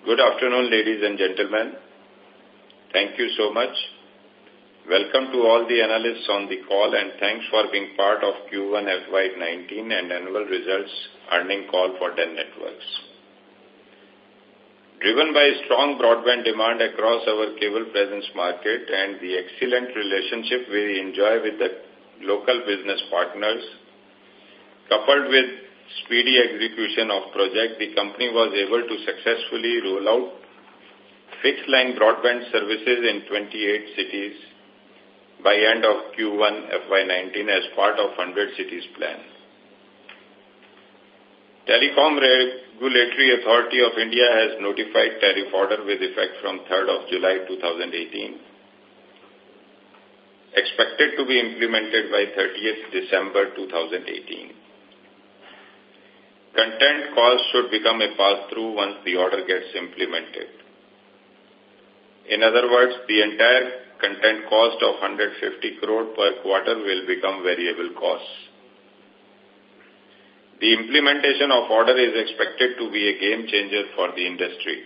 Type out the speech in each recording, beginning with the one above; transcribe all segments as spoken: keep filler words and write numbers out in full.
Good afternoon, ladies and gentlemen. Thank you so much. Welcome to all the analysts on the call and thanks for being part of Q one F Y nineteen and annual results earning call for D E N Networks. Driven by strong broadband demand across our cable presence market and the excellent relationship we enjoy with the local business partners, coupled with speedy execution of project, the company was able to successfully roll out fixed line broadband services in twenty-eight cities by end of Q one F Y nineteen as part of one hundred cities plan. Telecom Regulatory Authority of India has notified tariff order with effect from third of July two thousand eighteen, expected to be implemented by thirtieth December two thousand eighteen. Content cost should become a pass-through once the order gets implemented. In other words, the entire content cost of one hundred fifty crore per quarter will become variable costs. The implementation of order is expected to be a game changer for the industry.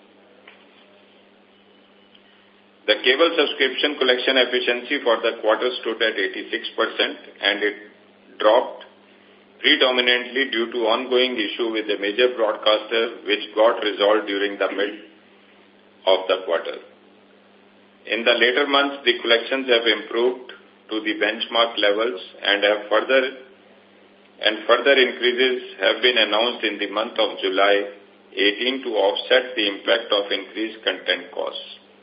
The cable subscription collection efficiency for the quarter stood at eighty-six percent and it dropped predominantly due to ongoing issue with a major broadcaster which got resolved during the mid of the quarter. In the later months, the collections have improved to the benchmark levels and have further and further increases have been announced in the month of July eighteenth to offset the impact of increased content costs.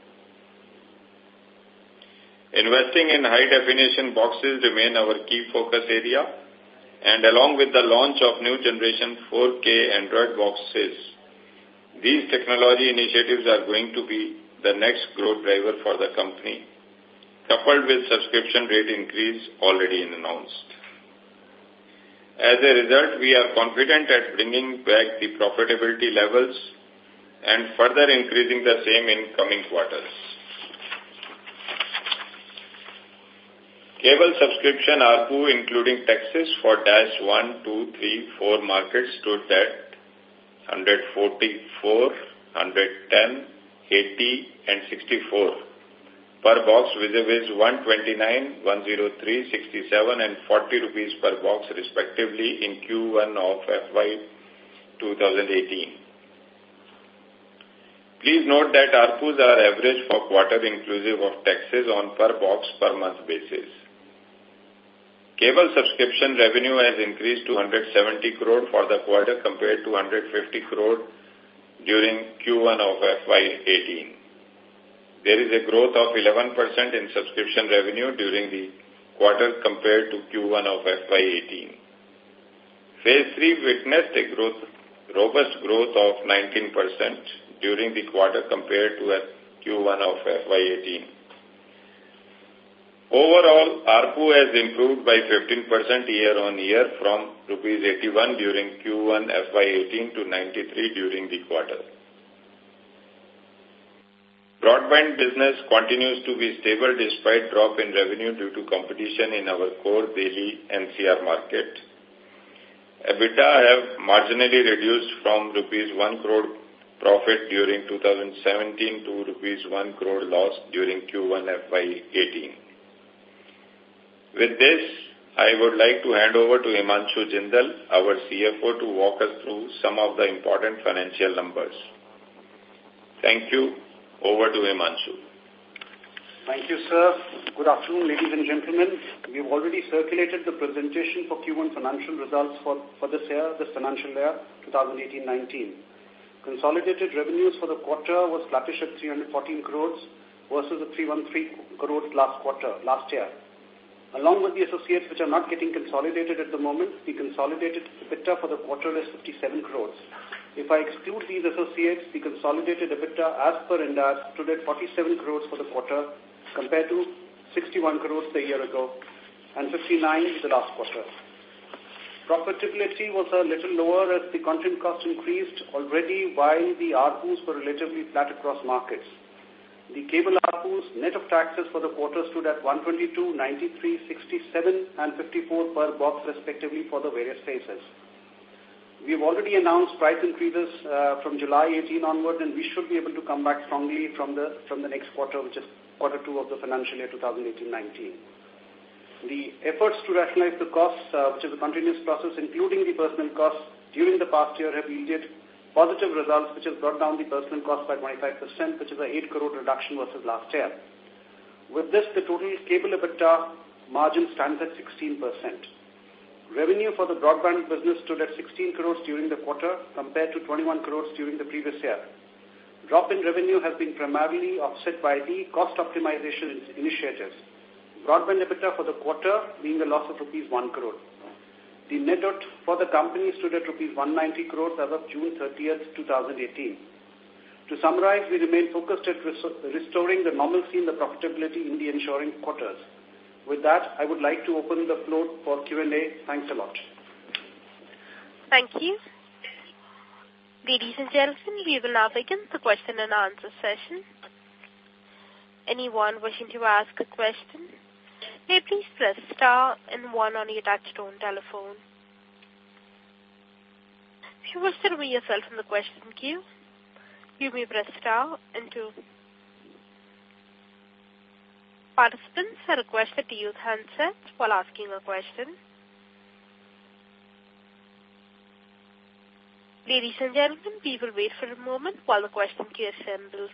Investing in high-definition boxes remain our key focus area, and along with the launch of new generation four K Android boxes, these technology initiatives are going to be the next growth driver for the company, coupled with subscription rate increase already announced. As a result, we are confident at bringing back the profitability levels and further increasing the same in coming quarters. Cable subscription A R P U including taxes for dash one, two, three, four markets stood at one hundred forty-four, one hundred ten, eighty and sixty-four per box vis-a-vis one twenty-nine, one oh three, sixty-seven and forty rupees per box respectively in Q one of F Y twenty eighteen. Please note that A R P Us are average for quarter inclusive of taxes on per box per month basis. Cable subscription revenue has increased to one hundred seventy crore for the quarter compared to one hundred fifty crore during Q one of F Y eighteen. There is a growth of eleven percent in subscription revenue during the quarter compared to Q one of F Y eighteen. Phase three witnessed a growth, robust growth of nineteen percent during the quarter compared to Q one of F Y eighteen. Overall, A R P U has improved by fifteen percent year-on-year from rupees eighty-one during Q one F Y eighteen to ninety-three during the quarter. Broadband business continues to be stable despite drop in revenue due to competition in our core Delhi N C R market. EBITDA have marginally reduced from rupees one crore profit during two thousand seventeen to rupees one crore loss during Q one F Y eighteen. With this, I would like to hand over to Himanshu Jindal, our C F O, to walk us through some of the important financial numbers. Thank you. Over to Himanshu. Thank you, sir. Good afternoon, ladies and gentlemen. We have already circulated the presentation for Q one financial results for, for this year, this financial year, twenty eighteen nineteen. Consolidated revenues for the quarter was flattish at three hundred fourteen crores versus the three hundred thirteen crores last quarter, last year. Along with the associates which are not getting consolidated at the moment, the consolidated EBITDA for the quarter is fifty-seven crores. If I exclude these associates, the consolidated EBITDA as per Ind A S stood at forty-seven crores for the quarter compared to sixty-one crores a year ago and fifty-nine the last quarter. Profitability was a little lower as the content cost increased already while the A R P Us were relatively flat across markets. The cable A R P Us net of taxes for the quarter stood at one twenty-two, ninety-three, sixty-seven and fifty-four per box respectively for the various phases. We've already announced price increases uh, from July eighteenth onward, and we should be able to come back strongly from the from the next quarter, which is quarter two of the financial year twenty eighteen nineteen. The efforts to rationalize the costs, uh, which is a continuous process, including the personnel costs, during the past year have yielded positive results, which has brought down the personnel cost by twenty-five percent, which is an eight crore reduction versus last year. With this, the total cable EBITDA margin stands at sixteen percent. Revenue for the broadband business stood at sixteen crores during the quarter compared to twenty-one crores during the previous year. Drop in revenue has been primarily offset by the cost optimization initiatives. Broadband EBITDA for the quarter being a loss of rupees one crore. The net debt for the company stood at rupees one hundred ninety crores as of June thirtieth, twenty eighteen. To summarize, we remain focused at restoring the normalcy in the profitability in the ensuing quarters. With that, I would like to open the floor for Q and A. Thanks a lot. Thank you. Ladies and gentlemen, we will now begin the question and answer session. Anyone wishing to ask a question, may please press star and one on your touchtone telephone. If you wish to remove yourself from the question queue, you may press star and two. Participants are requested to use handsets while asking a question. Ladies and gentlemen, we will wait for a moment while the question queue assembles.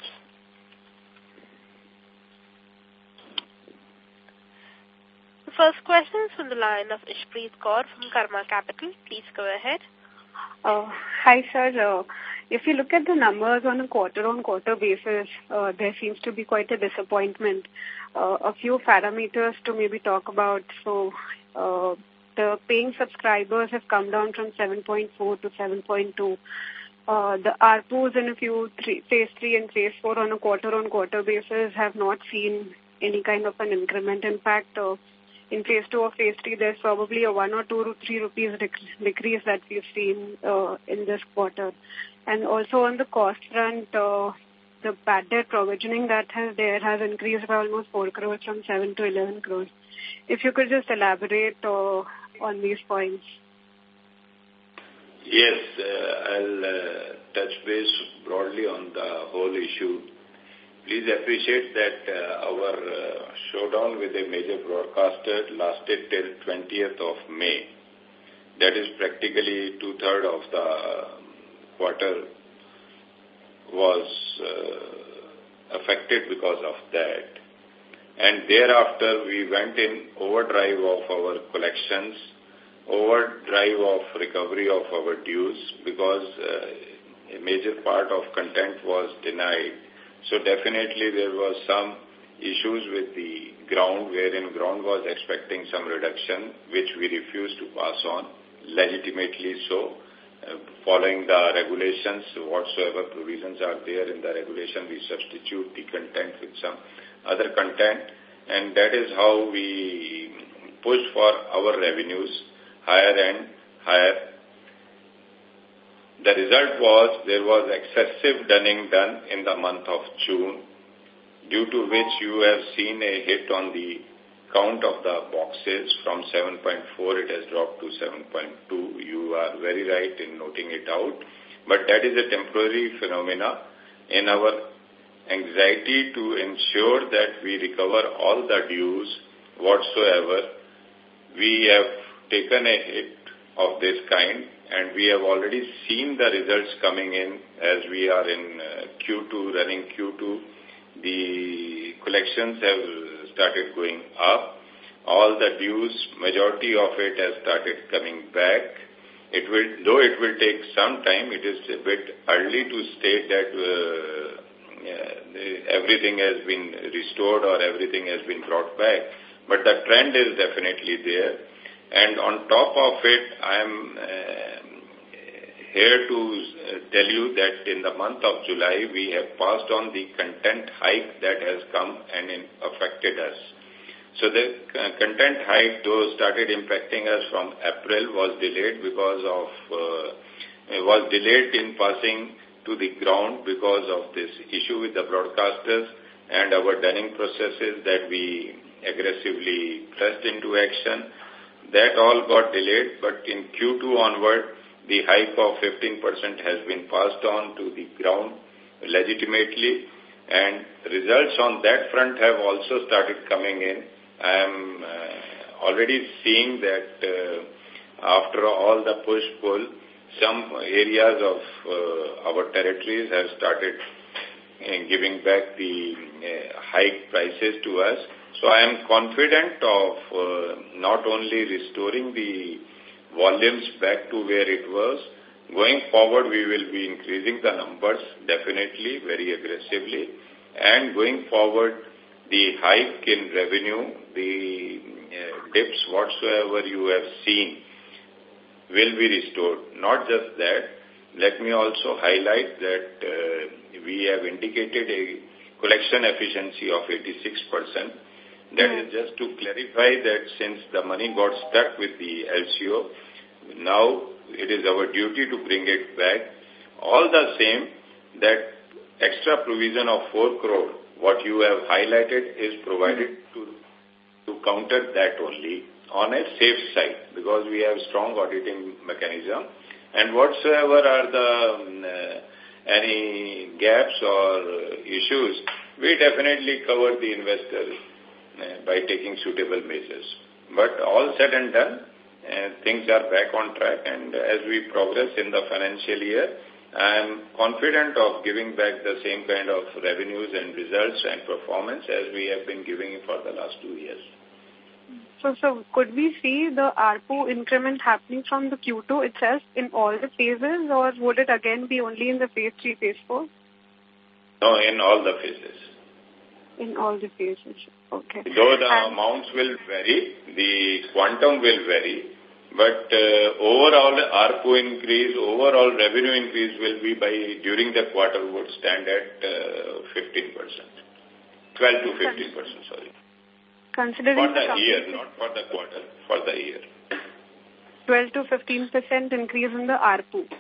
The first question is from the line of Ishpreet Kaur from Karma Capital. Please go ahead. Uh, hi, sir. Uh, if you look at the numbers on a quarter-on-quarter basis, uh, there seems to be quite a disappointment. Uh, a few parameters to maybe talk about. So, uh, the paying subscribers have come down from seven point four to seven point two. Uh, the A R P Us in a few three, phase three and phase four on a quarter-on-quarter basis have not seen any kind of an increment. In fact, uh, in phase two or phase three, there's probably a one or two or three rupees decrease that we've seen uh, in this quarter. And also on the cost front, uh, the bad debt provisioning that has there has increased by almost four crores from seven to eleven crores. If you could just elaborate uh, on these points. Yes, uh, I'll uh, touch base broadly on the whole issue. Please appreciate that uh, our uh, showdown with a major broadcaster lasted till twentieth of May. That is practically two-thirds of the quarter was uh, affected because of that. And thereafter, we went in overdrive of our collections, overdrive of recovery of our dues, because uh, a major part of content was denied. So definitely there was some issues with the ground, wherein ground was expecting some reduction, which we refused to pass on, legitimately so. Uh, following the regulations, whatsoever provisions are there in the regulation, we substitute the content with some other content, and that is how we push for our revenues higher and higher. The result was there was excessive dunning done in the month of June, due to which you have seen a hit on the count of the boxes. From seven point four it has dropped to seven point two. You are very right in noting it out. But that is a temporary phenomena. In our anxiety to ensure that we recover all the dues whatsoever, we have taken a hit of this kind, and we have already seen the results coming in as we are in uh, Q two, running Q two. The collections have started going up. All the dues, majority of it has started coming back. It will, though it will take some time, it is a bit early to state that uh, yeah, everything has been restored or everything has been brought back. But the trend is definitely there. And on top of it, I am uh, here to tell you that in the month of July, we have passed on the content hike that has come and in, affected us. So the uh, content hike, though started impacting us from April, was delayed because of, uh, was delayed in passing to the ground because of this issue with the broadcasters and our dunning processes that we aggressively pressed into action. That all got delayed, but in Q two onward, the hike of fifteen percent has been passed on to the ground legitimately, and results on that front have also started coming in. I am uh, already seeing that uh, after all the push-pull, some areas of uh, our territories have started uh, giving back the uh, hike prices to us. So I am confident of uh, not only restoring the volumes back to where it was. Going forward, we will be increasing the numbers definitely, very aggressively. And going forward, the hike in revenue, the uh, dips whatsoever you have seen will be restored. Not just that, let me also highlight that uh, we have indicated a collection efficiency of eighty-six percent. That mm. is just to clarify that since the money got stuck with the L C O, now it is our duty to bring it back. All the same, that extra provision of four crore, what you have highlighted, is provided to, to counter that only on a safe side, because we have strong auditing mechanism. And whatsoever are the um, uh, any gaps or issues, we definitely cover the investors uh, by taking suitable measures. But all said and done, Uh, things are back on track, and as we progress in the financial year, I am confident of giving back the same kind of revenues and results and performance as we have been giving for the last two years. So, so could we see the A R P U increment happening from the Q two itself in all the phases, or would it again be only in the phase three, phase four? No, in all the phases. In all the phases, okay. Though the and amounts will vary, the quantum will vary, but uh, overall A R P U increase, overall revenue increase will be by, during the quarter would stand at uh, fifteen percent. twelve to fifteen percent, sorry. Considering for the, the year, not for the quarter, for the year. twelve to fifteen percent increase in the A R P U.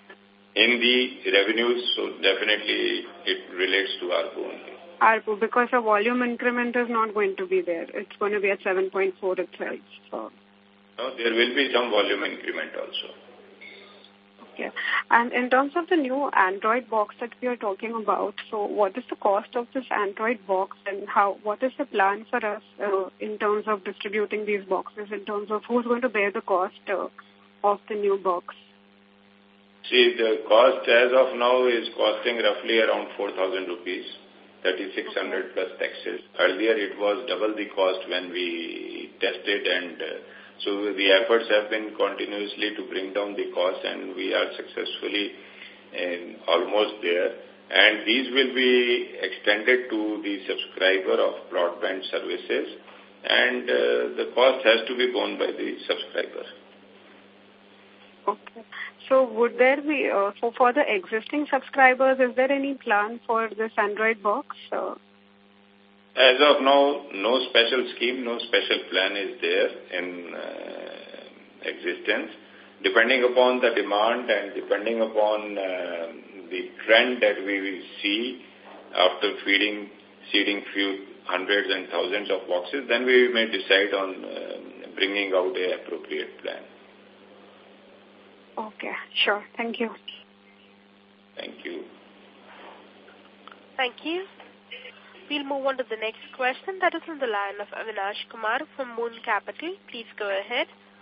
In the revenues, so definitely it relates to A R P U only. A R P U, because the volume increment is not going to be there. It's going to be at seven point four itself. So. No, there will be some volume increment also. Okay. And in terms of the new Android box that we are talking about, so what is the cost of this Android box, and how? What is the plan for us uh, in terms of distributing these boxes, in terms of who's going to bear the cost uh, of the new box? See, the cost as of now is costing roughly around four thousand rupees. thirty-six hundred okay. plus taxes. Earlier it was double the cost when we tested, and uh, so the efforts have been continuously to bring down the cost, and we are successfully in almost there. And these will be extended to the subscriber of broadband services, and uh, the cost has to be borne by the subscriber. Okay. So would there be, uh, so for the existing subscribers, is there any plan for this Android box? Uh, As of now, no special scheme, no special plan is there in uh, existence. Depending upon the demand and depending upon uh, the trend that we will see after feeding, seeding few hundreds and thousands of boxes, then we may decide on uh, bringing out an appropriate plan. Okay, sure. Thank you. Thank you. Thank you. We'll move on to the next question. That is on the line of Avinash Kumar from Moon Capital. Please go ahead.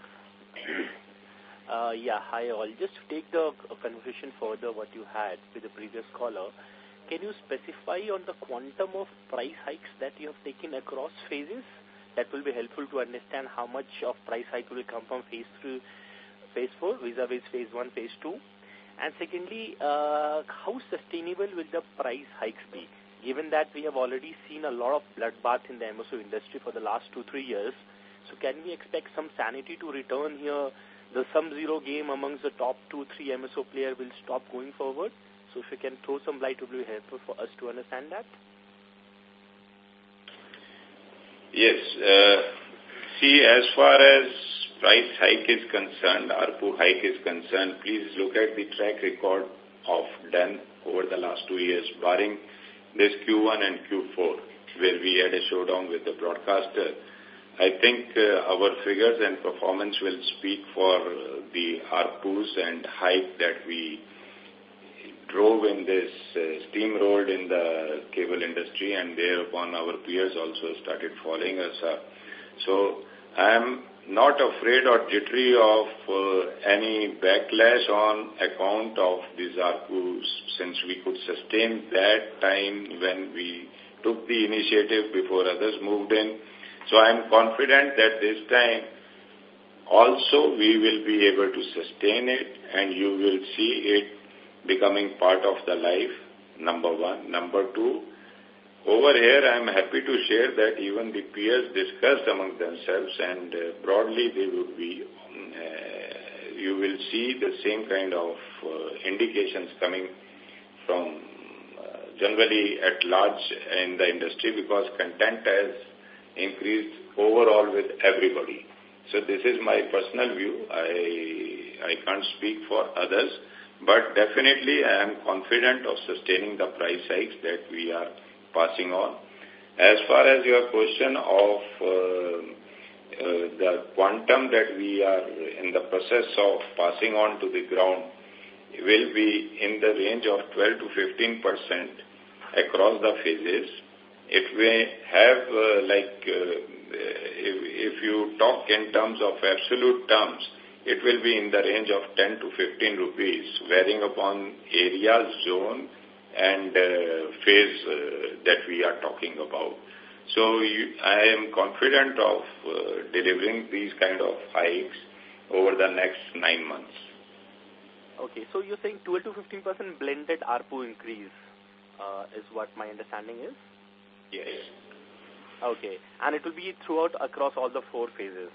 Uh, yeah, hi all. Just to take the conversation further what you had with the previous caller, can you specify on the quantum of price hikes that you have taken across phases? That will be helpful to understand how much of price hike will come from phase three, phase four, vis-a-vis phase one, phase two. And secondly, uh, how sustainable will the price hikes be? Given that we have already seen a lot of bloodbath in the M S O industry for the last two, three years, so can we expect some sanity to return here? The sum-zero game amongst the top two, three M S O players will stop going forward? So if you can throw some light, it will be helpful for us to understand that. Yes. Uh, see, as far as price hike is concerned, A R P U hike is concerned, please look at the track record of D E N over the last two years, barring this Q one and Q four, where we had a showdown with the broadcaster. I think uh, our figures and performance will speak for the A R P Us and hike that we drove in this, uh, steamrolled in the cable industry, and thereupon our peers also started following us up. So I am not afraid or jittery of uh, any backlash on account of these A R P Us, since we could sustain that time when we took the initiative before others moved in. So I am confident that this time also we will be able to sustain it, and you will see it becoming part of the life, number one. Number two, over here I am happy to share that even the peers discussed among themselves, and uh, broadly they would be, uh, you will see the same kind of uh, indications coming from uh, generally at large in the industry, because content has increased overall with everybody. So this is my personal view. I, I can't speak for others, but definitely I am confident of sustaining the price hikes that we are passing on. As far as your question of uh, uh, the quantum that we are in the process of passing on to the ground will be in the range of twelve to fifteen percent across the phases. It may have uh, like, uh, if, if you talk in terms of absolute terms, it will be in the range of ten to fifteen rupees, varying upon area, zone, and uh, phase uh, that we are talking about. So you, I am confident of uh, delivering these kind of hikes over the next nine months. Okay, so you're saying twelve to fifteen percent blended A R P U increase uh, is what my understanding is? Yes. Okay, and it will be throughout across all the four phases?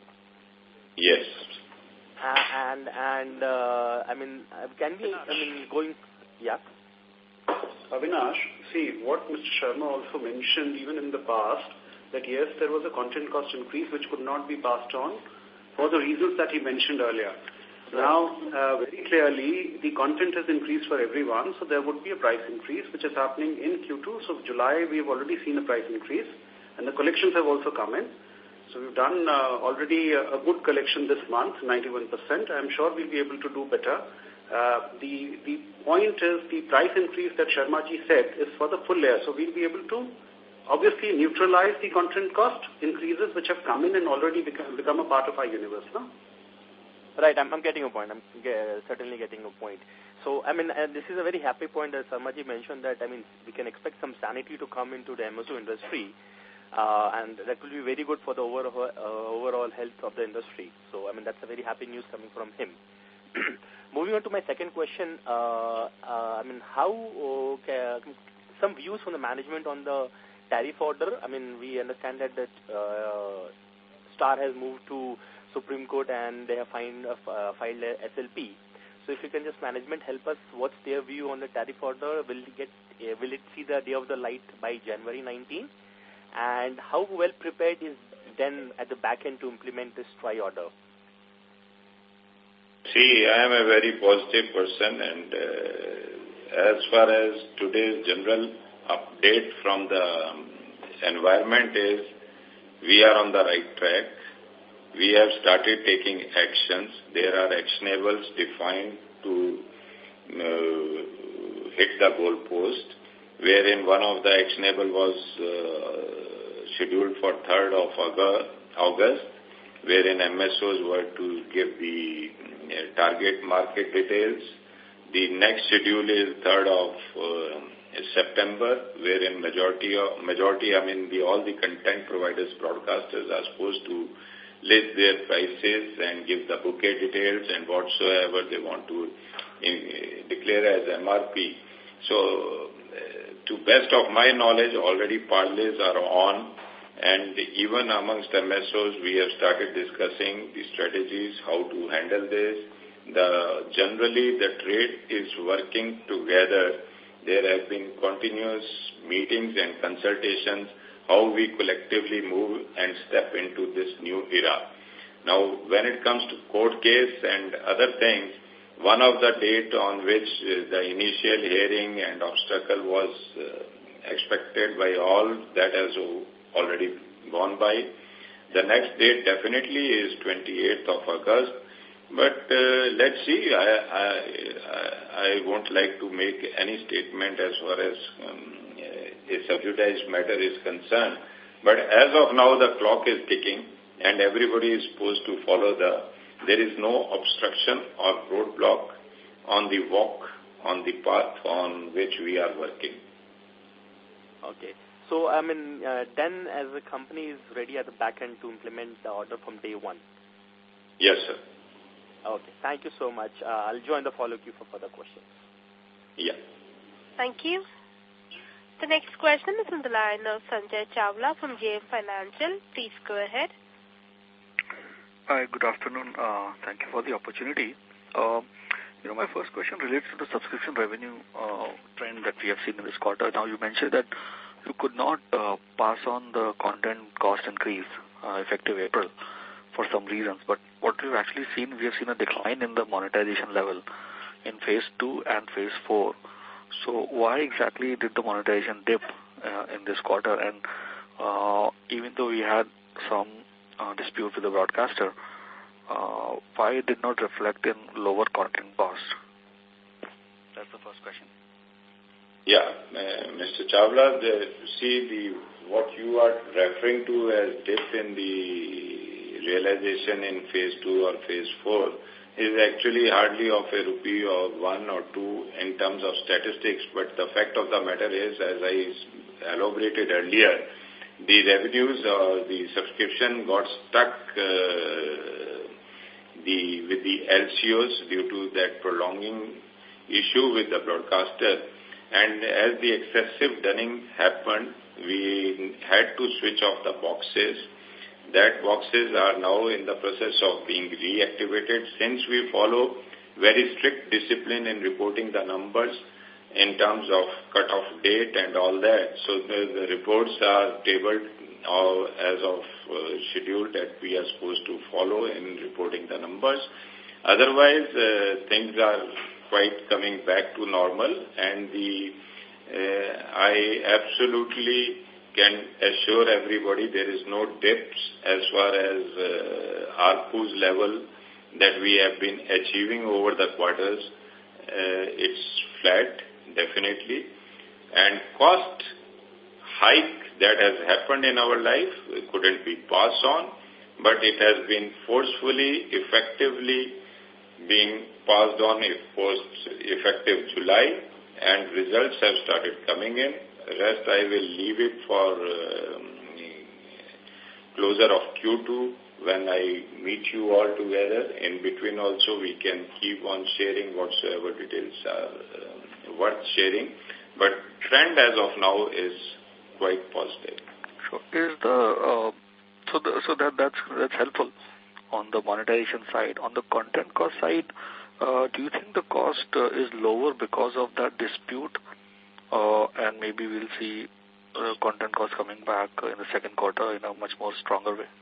Yes. Uh, and, and uh, I mean, can we, I mean, going, yeah? Avinash, see, what Mister Sharma also mentioned even in the past, that yes, there was a content cost increase which could not be passed on for the reasons that he mentioned earlier. Now, uh, very clearly, the content has increased for everyone, so there would be a price increase, which is happening in Q two. So July, we have already seen a price increase, and the collections have also come in. So we've done uh, already a, a good collection this month, ninety-one percent. I'm sure we'll be able to do better. Uh, the, the point is the price increase that Sharmaji said is for the full year. So we'll be able to obviously neutralize the content cost increases which have come in and already become, become a part of our universe, no? Right, I'm, I'm getting a point. I'm uh, certainly getting a point. So, I mean, uh, this is a very happy point that Sharmaji mentioned that, I mean, we can expect some sanity to come into the M S O industry, uh, and that will be very good for the overall, uh, overall health of the industry. So, I mean, that's a very happy news coming from him. Moving on to my second question, uh, uh, I mean, how, uh, some views from the management on the tariff order. I mean, we understand that, that uh, Star has moved to Supreme Court and they have find, uh, filed a S L P. So if you can just management help us, what's their view on the tariff order? Will it get, uh, will it see the day of the light by January nineteenth? And how well prepared is then at the back end to implement this tri order? See, I am a very positive person, and uh, as far as today's general update from the um, environment is, we are on the right track. We have started taking actions. There are actionables defined to uh, hit the goalpost, wherein one of the actionable was uh, scheduled for third of August, wherein M S Os were to give the uh, target market details. The next schedule is third of uh, September, wherein majority, of, majority, I mean, the, all the content providers, broadcasters are supposed to list their prices and give the bouquet details and whatsoever they want to in, declare as M R P. So, uh, to best of my knowledge, already parlays are on, and even amongst M S Os, we have started discussing the strategies, how to handle this. The, generally, the trade is working together. There have been continuous meetings and consultations how we collectively move and step into this new era. Now, when it comes to court case and other things, one of the date on which uh, the initial hearing and obstacle was uh, expected by all, that has already gone by. The next date definitely is twenty-eighth of August. But uh, let's see, I, I, I won't like to make any statement as far as um, a subsidized matter is concerned. But as of now, the clock is ticking and everybody is supposed to follow the, there is no obstruction or roadblock on the walk, on the path on which we are working. Okay. So, I mean, uh, then as the company is ready at the back end to implement the order from day one? Yes, sir. Okay. Thank you so much. Uh, I'll join the follow queue for further questions. Yeah. Thank you. The next question is on the line of Sanjay Chawla from J M Financial. Please go ahead. Hi, good afternoon. Uh, thank you for the opportunity. Uh, you know, my first question relates to the subscription revenue uh, trend that we have seen in this quarter. Now, you mentioned that you could not uh, pass on the content cost increase uh, effective April for some reasons, but what we've actually seen, we have seen a decline in the monetization level in phase two and phase four. So why exactly did the monetization dip uh, in this quarter? And uh, even though we had some uh, dispute with the broadcaster, uh, why it did not reflect in lower content cost? That's the first question. Yeah, uh, Mister Chawla, the, see the what you are referring to as dip in the realization in phase two or phase four is actually hardly of a rupee or one or two in terms of statistics, but the fact of the matter is, as I elaborated earlier, the revenues or the subscription got stuck uh, the with the L C Os due to that prolonging issue with the broadcaster. And as the excessive dunning happened, we had to switch off the boxes. That boxes are now in the process of being reactivated since we follow very strict discipline in reporting the numbers in terms of cut-off date and all that. So the, the reports are tabled uh, as of uh, schedule that we are supposed to follow in reporting the numbers. Otherwise, uh, things are quite coming back to normal, and the uh, I absolutely can assure everybody there is no dips as far as uh, A R P U's level that we have been achieving over the quarters. Uh, it's flat, definitely. And cost hike that has happened in our life couldn't be passed on, but it has been forcefully, effectively being passed on post effective July, and results have started coming in. Rest I will leave it for um, closer of Q two when I meet you all together. In between also we can keep on sharing whatsoever details are uh, worth sharing. But trend as of now is quite positive. So is the uh, so the, so that that's that's helpful on the monetization side. On the content cost side, uh, do you think the cost uh, is lower because of that dispute? Uh, and maybe we'll see uh, content costs coming back in the second quarter in a much more stronger way?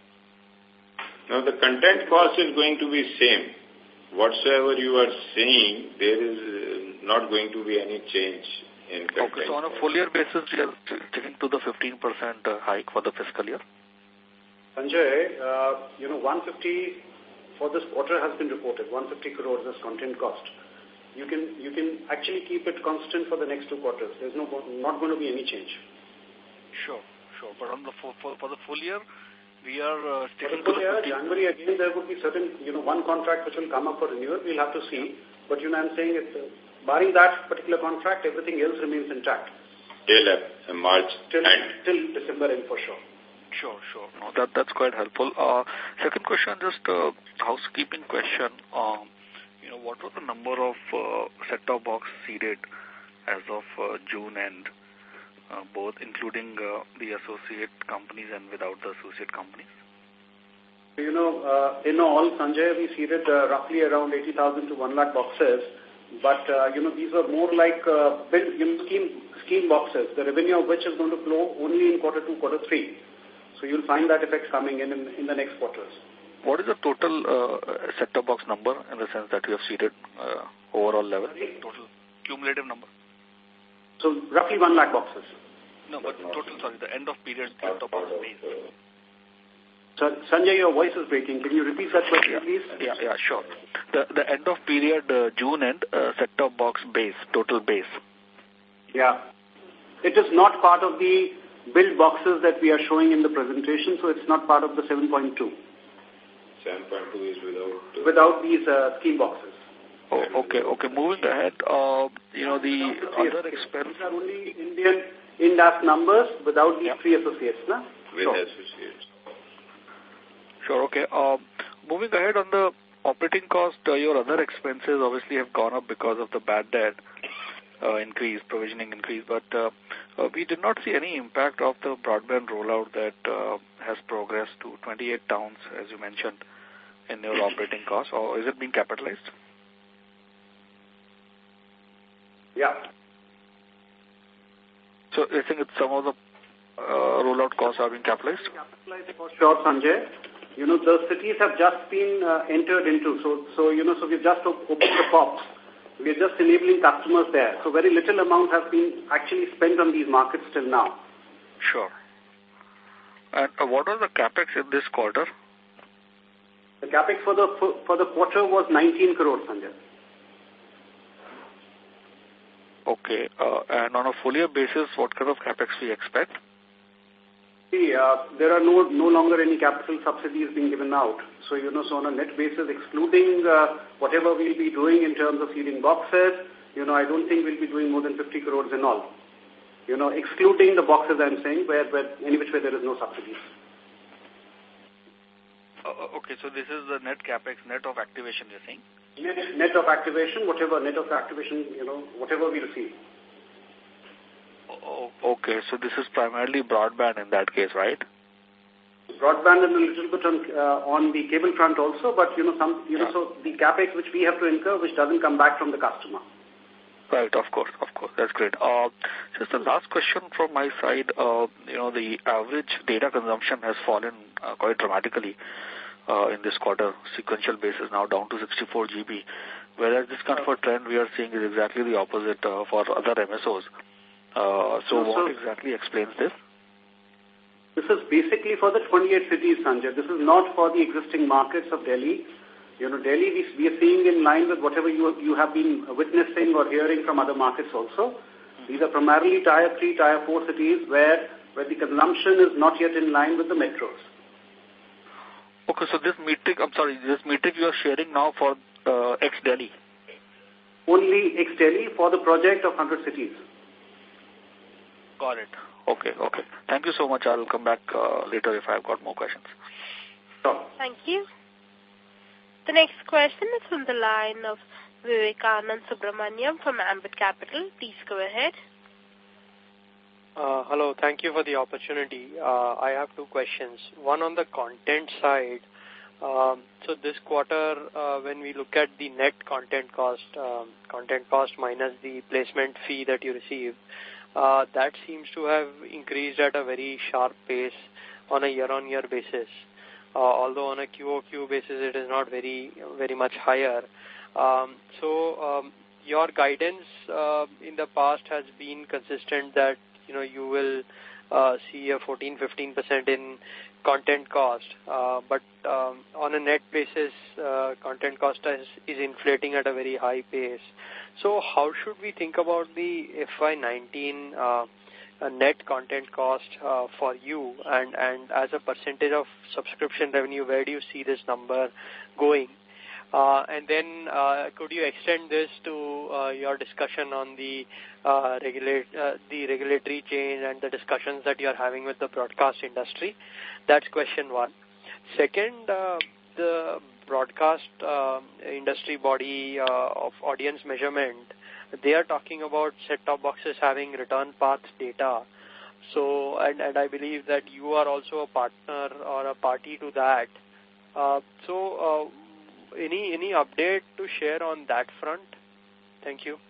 Now, the content cost is going to be same. Whatsoever you are saying, there is uh, not going to be any change in content. Okay, so on a full year basis, we are sticking to the fifteen percent uh, hike for the fiscal year? Sanjay, uh, you know, one hundred fifty for this quarter has been reported, one hundred fifty crores as content cost. You can you can actually keep it constant for the next two quarters. There's no not going to be any change. Sure, sure. But on the for, for, for the full year, we are uh, sticking for the full to year, the January again, there would be certain, you know, one contract which will come up for renewal. We'll have to see. But, you know, I'm saying it, uh, barring that particular contract, everything else remains intact. Till uh, March till, end. Till December end for sure. Sure, sure. No, that, that's quite helpful. Uh, second question, just a housekeeping question. Um, you know, what was the number of uh, set-top box seeded as of uh, June end, uh, both including uh, the associate companies and without the associate companies? You know, uh, in all, Sanjay, we seeded uh, roughly around eighty thousand to one lakh boxes. But, uh, you know, these are more like uh, build, you know, scheme, scheme boxes, the revenue of which is going to flow only in quarter two, quarter three. So you'll find that effect coming in in, in the next quarters. What is the total uh, set-top box number in the sense that you have seeded uh, overall level? Sorry? Total cumulative number? So roughly one lakh boxes. No, but total, sorry, the end of period set-top box base. So, Sanjay, your voice is breaking. Can you repeat that question, yeah, please? Yeah, yeah, sure. The the end of period uh, June end uh, set-top box base, total base. Yeah. It is not part of the build boxes that we are showing in the presentation, so it's not part of the seven point two. seven point two is without... Uh, without these uh, scheme boxes. Oh, okay, okay. Moving ahead, uh, you know, the other expense... These are only Indian Ind A S numbers without these yeah. three associates, no? With sure. associates. Sure, okay. Uh, moving ahead on the operating cost, uh, your other expenses obviously have gone up because of the bad debt uh, increase, provisioning increase, but uh, uh, we did not see any impact of the broadband rollout that uh, has progressed to twenty-eight towns, as you mentioned, in your operating costs, or is it being capitalized? Yeah. So you think it's some of the uh, rollout costs are being capitalized? Capitalized for sure, Sanjay. You know, the cities have just been uh, entered into. So, so, you know, so we've just op opened the P O Ps. We're just enabling customers there. So very little amount has been actually spent on these markets till now. Sure. And uh, what was the capex in this quarter? The capex for the for, for the quarter was nineteen crores, Sanjay. Okay. Uh, and on a full year basis, what kind of capex we expect? See, uh, there are no no longer any capital subsidies being given out. So, you know, so on a net basis, excluding uh, whatever we'll be doing in terms of seeding boxes, you know, I don't think we'll be doing more than fifty crores in all. You know, excluding the boxes I'm saying, where, where in which way there is no subsidies. Uh, okay, so this is the net capex, net of activation, you're saying? Net, net of activation, whatever net of activation, you know, whatever we receive. Oh, okay, so this is primarily broadband in that case, right? Broadband and a little bit on, uh, on the cable front also, but, you know, some, you yeah. know, so the capex which we have to incur, which doesn't come back from the customer. Right, of course, of course. That's great. Uh, just the last question from my side. Uh, you know, the average data consumption has fallen uh, quite dramatically uh, in this quarter, sequential basis, now down to sixty-four G B. Whereas this kind of a trend we are seeing is exactly the opposite uh, for other M S Os. Uh, so no, what so exactly explains this? This is basically for the twenty-eight cities, Sanjay. This is not for the existing markets of Delhi. You know, Delhi, we, we are seeing in line with whatever you, you have been witnessing or hearing from other markets also. These are primarily tier three, tier four cities where, where the consumption is not yet in line with the metros. Okay, so this metric, I'm sorry, this metric you are sharing now for uh, ex-Delhi? Only ex-Delhi for the project of one hundred cities. Got it. Okay, okay. Thank you so much. I'll come back uh, later if I've got more questions. Sure. Thank you. The next question is from the line of Vivekanand Subramaniam from Ambit Capital. Please go ahead. Uh, hello, thank you for the opportunity. Uh, I have two questions. One on the content side. Um, so this quarter, uh, when we look at the net content cost, um, content cost minus the placement fee that you receive, uh, that seems to have increased at a very sharp pace on a year-on-year basis. Uh, although on a Q O Q basis, it is not very, very much higher. Um, so um, your guidance uh, in the past has been consistent that, you know, you will uh, see a fourteen to fifteen percent in content cost. Uh, but um, on a net basis, uh, content cost is, is inflating at a very high pace. So how should we think about the F Y nineteen uh, a net content cost uh, for you, and, and as a percentage of subscription revenue, where do you see this number going? Uh, and then uh, could you extend this to uh, your discussion on the uh, regulate uh, the regulatory change and the discussions that you are having with the broadcast industry? That's question one. Second, uh, the broadcast uh, industry body uh, of audience measurement, they are talking about set-top boxes having return path data. So, and, and I believe that you are also a partner or a party to that. Uh, so, uh, any any update to share on that front? Thank you.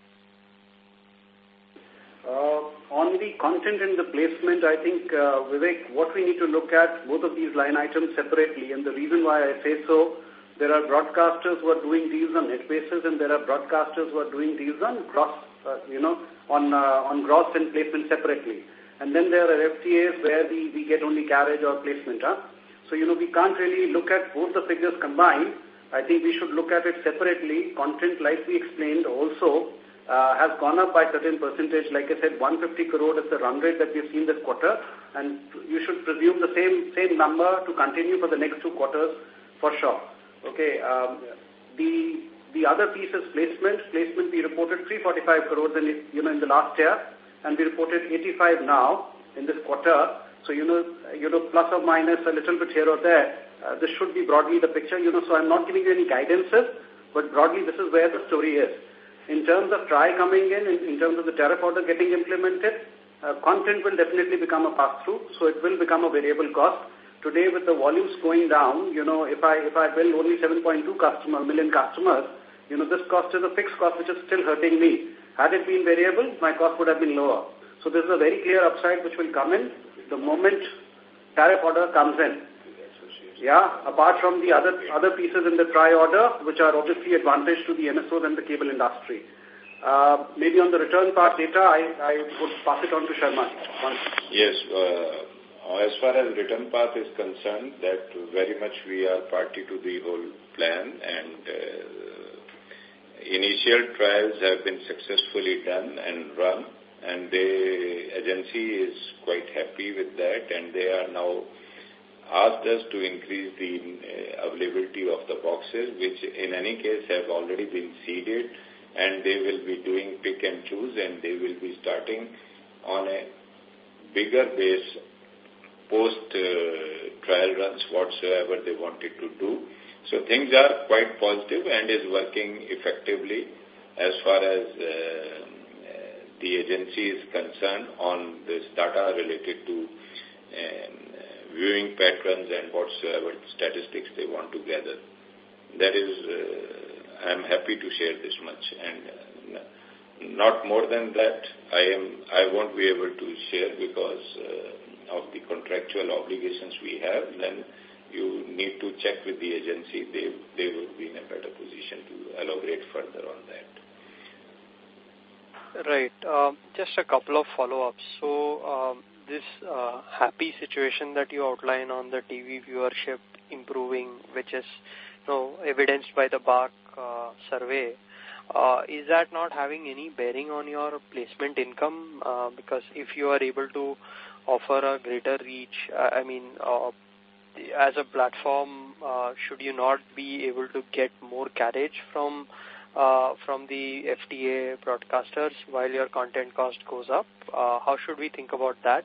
Uh, on the content and the placement, I think, uh, Vivek, what we need to look at both of these line items separately. And the reason why I say so, there are broadcasters who are doing deals on net basis, and there are broadcasters who are doing deals on gross, uh, you know, on uh, on gross and placement separately. And then there are F T As where we, we get only carriage or placement. Huh? So, you know, we can't really look at both the figures combined. I think we should look at it separately. Content, like we explained, also uh, has gone up by certain percentage. Like I said, one hundred fifty crore is the run rate that we've seen this quarter, and you should presume the same same number to continue for the next two quarters for sure. Okay. Um, the the other piece is placement. Placement, we reported three hundred forty-five crores in, you know, in the last year, and we reported eighty-five now in this quarter. So, you know, you know, plus or minus a little bit here or there, uh, this should be broadly the picture, you know, so I'm not giving you any guidances, but broadly this is where the story is. In terms of T R I coming in, in, in terms of the tariff order getting implemented, uh, content will definitely become a pass-through, so it will become a variable cost. Today, with the volumes going down, you know, if I if I bill only seven point two customer, million customers, you know, this cost is a fixed cost which is still hurting me. Had it been variable, my cost would have been lower. So this is a very clear upside which will come in the moment tariff order comes in. Yeah, apart from the other other pieces in the T R I order, which are obviously advantage to the M S Os and the cable industry. Uh, maybe on the return part data, I, I would pass it on to Sharma. Yes, uh, as far as return path is concerned, that very much we are party to the whole plan, and uh, initial trials have been successfully done and run, and the agency is quite happy with that, and they are now asked us to increase the uh, availability of the boxes, which in any case have already been seeded, and they will be doing pick and choose, and they will be starting on a bigger base post uh, trial runs whatsoever they wanted to do. So things are quite positive and is working effectively as far as uh, the agency is concerned on this data related to um, viewing patterns and whatsoever statistics they want to gather. That is, uh, I am happy to share this much, and uh, not more than that. I am. I won't be able to share because uh, of the contractual obligations we have. Then you need to check with the agency. They they will be in a better position to elaborate further on that. Right. Um, just a couple of follow-ups. So, um, this uh, happy situation that you outline on the T V viewership improving, which is, you know, evidenced by the B A C uh, survey, uh, is that not having any bearing on your placement income? Uh, because if you are able to offer a greater reach, uh, I mean, uh, as a platform, uh, should you not be able to get more carriage from Uh, from the F T A broadcasters while your content cost goes up? Uh, how should we think about that?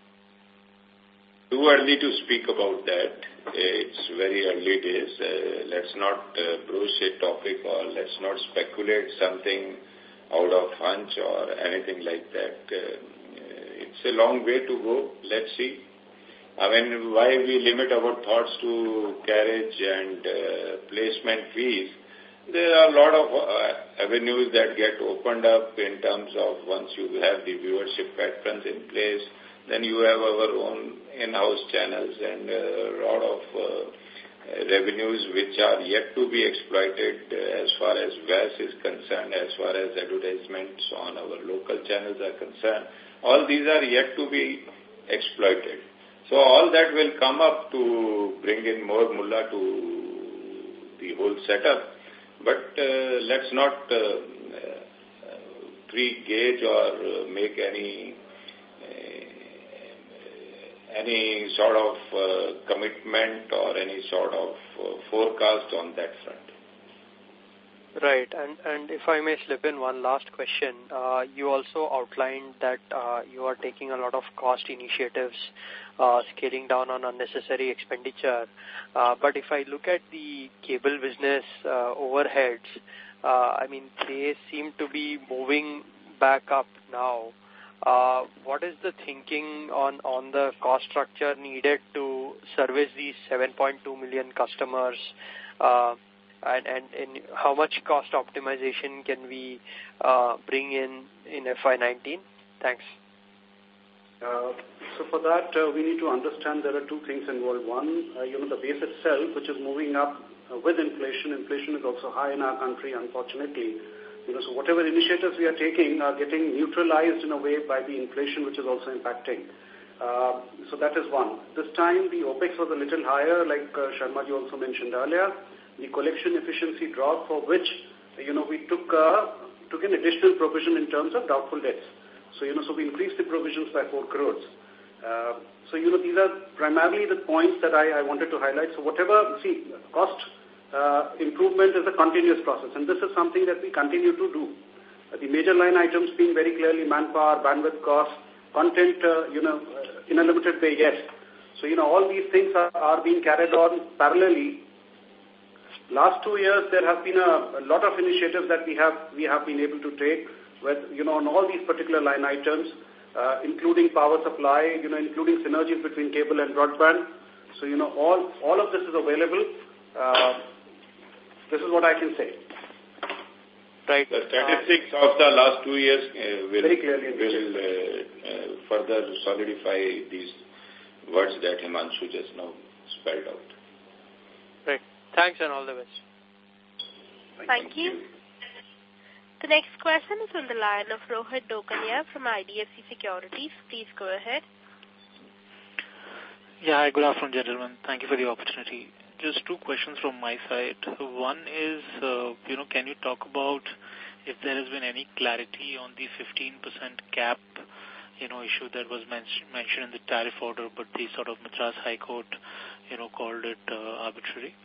Too early to speak about that. It's very early days. Uh, let's not uh, broach a topic, or let's not speculate something out of hunch or anything like that. Uh, it's a long way to go. Let's see. I mean, why we limit our thoughts to carriage and uh, placement fees? There are a lot of uh, avenues that get opened up in terms of once you have the viewership patterns in place, then you have our own in-house channels and a lot of uh, revenues which are yet to be exploited uh, as far as V A S is concerned, as far as advertisements on our local channels are concerned. All these are yet to be exploited. So all that will come up to bring in more mullah to the whole setup. But uh, let's not uh, uh, pre-gauge or uh, make any uh, any sort of uh, commitment or any sort of uh, forecast on that front. Right, and and if I may slip in one last question, uh, you also outlined that uh, you are taking a lot of cost initiatives, uh, scaling down on unnecessary expenditure. Uh, but if I look at the cable business uh, overheads, uh, I mean, they seem to be moving back up now. Uh, what is the thinking on, on the cost structure needed to service these seven point two million customers? Uh, and, and, and how much cost optimization can we uh, bring in in F Y nineteen? Thanks. Uh, so for that, uh, we need to understand there are two things involved. One, uh, you know, the base itself, which is moving up uh, with inflation. Inflation is also high in our country, unfortunately. You know, so whatever initiatives we are taking are getting neutralized in a way by the inflation, which is also impacting. Uh, so that is one. This time the OPEX was a little higher, like uh, Sharma ji also mentioned earlier. The collection efficiency dropped, for which, you know, we took uh, took an additional provision in terms of doubtful debts. So, you know, so we increased the provisions by four crores. Uh, so, you know, these are primarily the points that I, I wanted to highlight. So whatever, see, cost uh, improvement is a continuous process, and this is something that we continue to do. Uh, the major line items being very clearly manpower, bandwidth costs, content, uh, you know, uh, in a limited way, yes. So, you know, all these things are, are being carried on parallelly. Last two years, there have been a, a lot of initiatives that we have we have been able to take, with, you know, on all these particular line items, uh, including power supply, you know, including synergies between cable and broadband. So, you know, all all of this is available. Uh, this is what I can say. Right. The statistics uh, of the last two years uh, will, very clearly will uh, uh, further solidify these words that Himanshu just now spelled out. Right. Thanks and all the best. Thank, Thank you. you. The next question is on the line of Rohit Dokania from I D F C Securities. Please go ahead. Yeah, hi, good afternoon, gentlemen. Thank you for the opportunity. Just two questions from my side. One is, uh, you know, can you talk about if there has been any clarity on the fifteen percent cap, you know, issue that was men mentioned in the tariff order, but the sort of Madras High Court, you know, called it uh, arbitrary?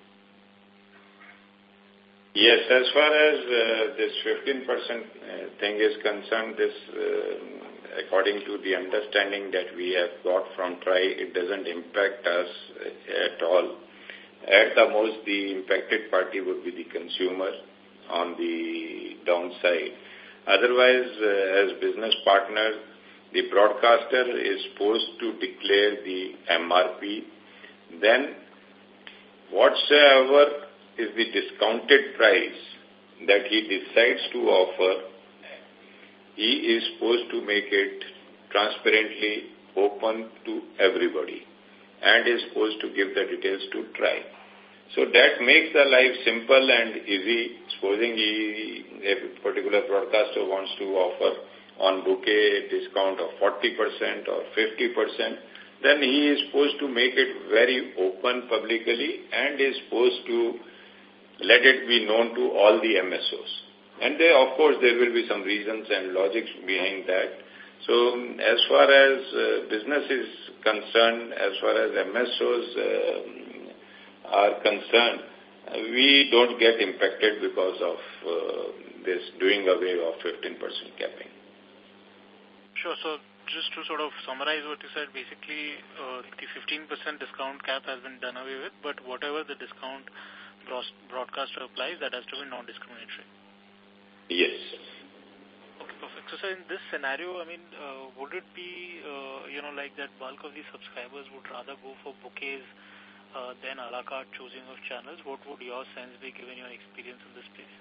Yes, as far as uh, this fifteen percent uh, thing is concerned, this, uh, according to the understanding that we have got from T R I, it doesn't impact us at all. At the most, the impacted party would be the consumer on the downside. Otherwise, uh, as business partner, the broadcaster is supposed to declare the M R P. Then, whatsoever is the discounted price that he decides to offer, he is supposed to make it transparently open to everybody and is supposed to give the details to T R I. So that makes the life simple and easy. Supposing he, a particular broadcaster wants to offer on bouquet discount of forty percent or fifty percent, then he is supposed to make it very open publicly and is supposed to let it be known to all the M S Os. And there, of course, there will be some reasons and logics behind that. So as far as uh, business is concerned, as far as M S Os uh, are concerned, uh, we don't get impacted because of uh, this doing away of fifteen percent capping. Sure. So just to sort of summarize what you said, basically uh, the fifteen percent discount cap has been done away with, but whatever the discount broadcaster applies, that has to be non-discriminatory. Yes. Okay, perfect. So, sir, in this scenario, I mean, uh, would it be, uh, you know, like that bulk of the subscribers would rather go for bouquets uh, than a la carte choosing of channels? What would your sense be given your experience in this place?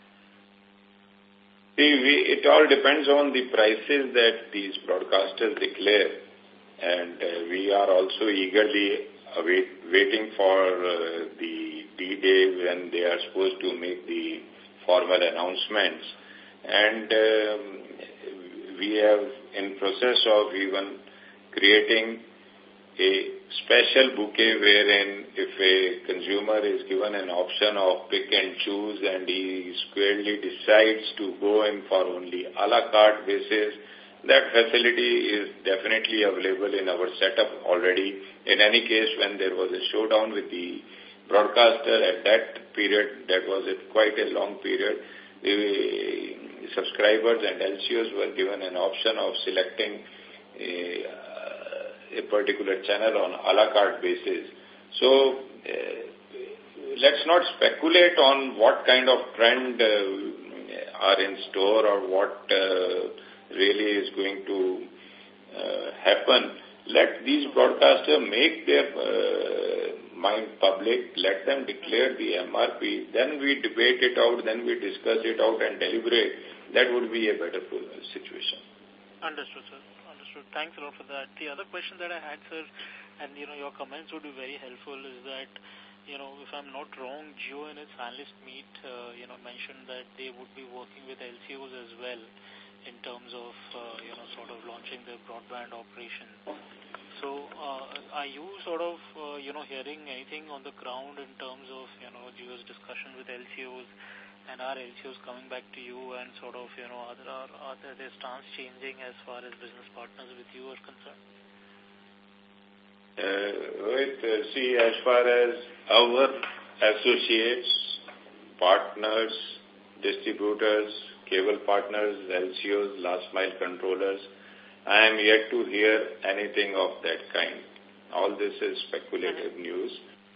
See, we, it all depends on the prices that these broadcasters declare. And uh, we are also eagerly await, waiting for uh, the D-Day when they are supposed to make the formal announcements. And um, we have in process of even creating a special bouquet wherein if a consumer is given an option of pick and choose and he squarely decides to go in for only a la carte basis, that facility is definitely available in our setup already. In any case, when there was a showdown with the broadcaster at that period, that was a quite a long period, the subscribers and L C Os were given an option of selecting a, a particular channel on a la carte basis. So, uh, let's not speculate on what kind of trend uh, are in store or what uh, really is going to uh, happen. Let these broadcasters make their uh, mind public, let them declare the M R P, then we debate it out, then we discuss it out and deliberate. That would be a better situation. Understood, sir. Understood. Thanks a lot for that. The other question that I had, sir, and you know, your comments would be very helpful, is that, you know, if I'm not wrong, Jio in its analyst meet, uh, you know, mentioned that they would be working with L C Os as well in terms of, uh, you know, sort of launching launching the broadband operation. So uh, are you sort of, uh, you know, hearing anything on the ground in terms of, you know, Jio's discussion with L C Os and are L C Os coming back to you and sort of, you know, are, are, are their stance changing as far as business partners with you are concerned? Uh, with, uh, see, as far as our associates, partners, distributors, cable partners, L C Os, last mile controllers, I am yet to hear anything of that kind. All this is speculative news.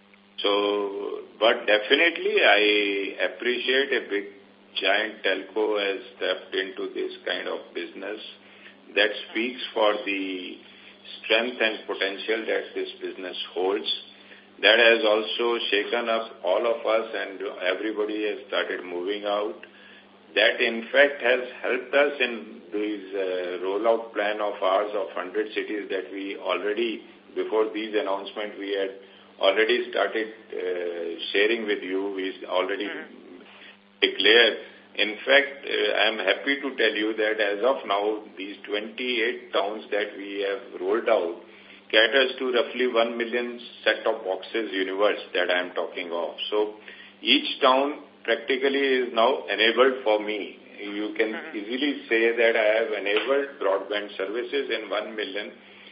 So, but definitely I appreciate a big giant telco has stepped into this kind of business. That speaks for the strength and potential that this business holds. That has also shaken up all of us and everybody has started moving out. That in fact has helped us in this uh, rollout plan of ours of one hundred cities that we already, before these announcements, we had already started uh, sharing with you. We already mm-hmm. declared. In fact, uh, I am happy to tell you that as of now, these twenty-eight towns that we have rolled out caters to roughly one million set-top boxes universe that I am talking of. So each town practically is now enabled for me. You can mm-hmm. easily say that I have enabled broadband services in one million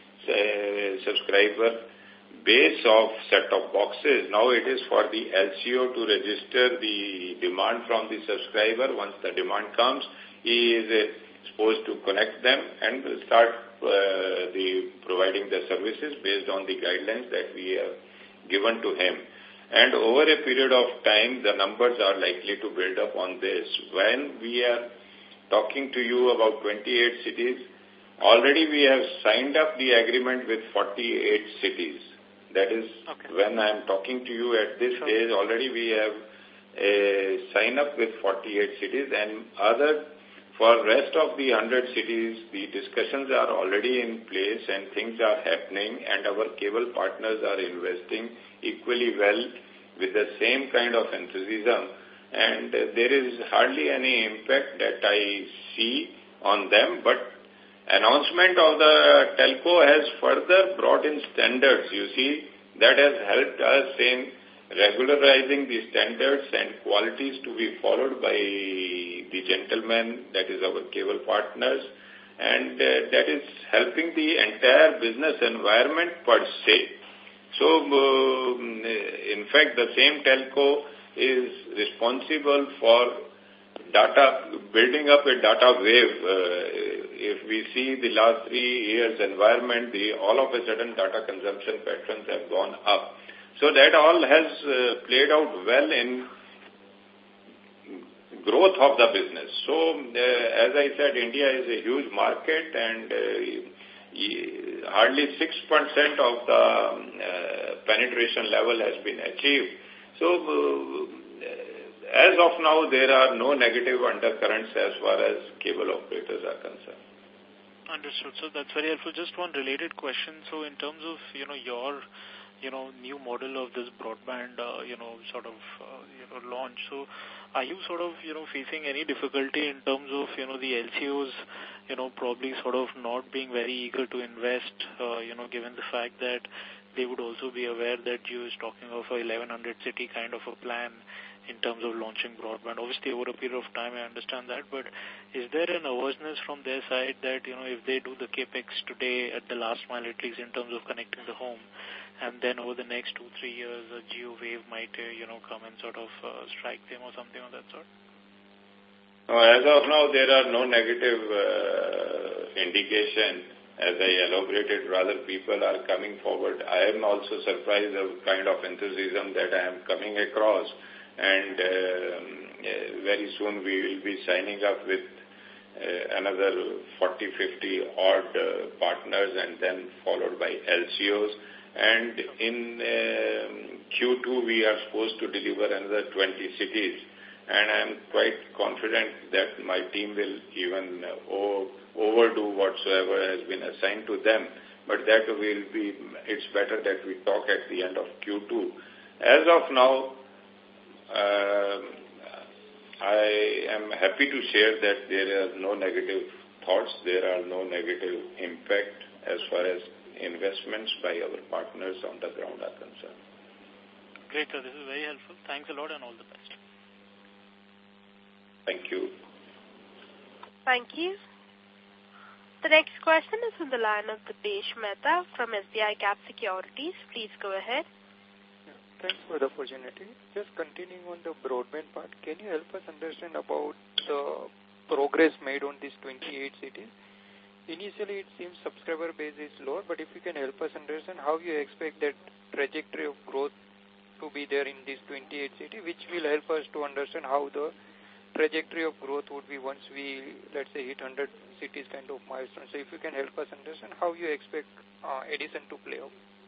uh, subscriber base of set-top boxes. Now it is for the L C O to register the demand from the subscriber. Once the demand comes, he is uh, supposed to connect them and start uh, the providing the services based on the guidelines that we have given to him. And over a period of time, the numbers are likely to build up on this. When we are talking to you about twenty-eight cities, already we have signed up the agreement with forty-eight cities. That is, okay. When I am talking to you at this sure. stage, already we have a sign up with forty-eight cities, and other for rest of the one hundred cities, the discussions are already in place and things are happening, and our cable partners are investing equally well with the same kind of enthusiasm, and uh, there is hardly any impact that I see on them, but announcement of the telco has further brought in standards. You see, that has helped us in regularizing the standards and qualities to be followed by the gentlemen, that is our cable partners, and uh, that is helping the entire business environment per se. So, uh, in fact, the same telco is responsible for data, building up a data wave. Uh, if we see the last three years environment, the all of a sudden data consumption patterns have gone up. So that all has uh, played out well in growth of the business. So, uh, as I said, India is a huge market, and uh, hardly six percent of the uh, penetration level has been achieved. So, uh, as of now, there are no negative undercurrents as far as cable operators are concerned. Understood. So that's very helpful. Just one related question. So in terms of, you know, your, you know, new model of this broadband, uh, you know, sort of, uh, you know, launch. So are you sort of, you know, facing any difficulty in terms of, you know, the L C Os, you know, probably sort of not being very eager to invest, uh, you know, given the fact that they would also be aware that you is talking of a eleven hundred city kind of a plan in terms of launching broadband. Obviously, over a period of time, I understand that, but is there an awareness from their side that, you know, if they do the capex today at the last mile, at least in terms of connecting the home, and then over the next two, three years, a Jio wave might, uh, you know, come and sort of uh, strike them or something of that sort? No, as of now, there are no negative uh, indication. As I elaborated, rather people are coming forward. I am also surprised of kind of enthusiasm that I am coming across. And uh, uh, very soon we will be signing up with uh, another forty, fifty odd uh, partners, and then followed by L C Os. And in uh, Q two we are supposed to deliver another twenty cities. And I am quite confident that my team will even uh, overdo whatsoever has been assigned to them. But that will be, it's better that we talk at the end of Q two. As of now, Uh, I am happy to share that there are no negative thoughts. There are no negative impact as far as investments by our partners on the ground are concerned. Great, sir. This is very helpful. Thanks a lot and all the best. Thank you. Thank you. The next question is from the line of Dipesh Mehta from S B I Cap Securities. Please go ahead. Yeah, thanks for the opportunity. Just continuing on the broadband part, can you help us understand about the progress made on these twenty-eight cities? Initially, it seems subscriber base is lower, but if you can help us understand how you expect that trajectory of growth to be there in these twenty-eight cities, which will help us to understand how the trajectory of growth would be once we, let's say, hit one hundred cities kind of milestone. So if you can help us understand how you expect uh, addition to play out.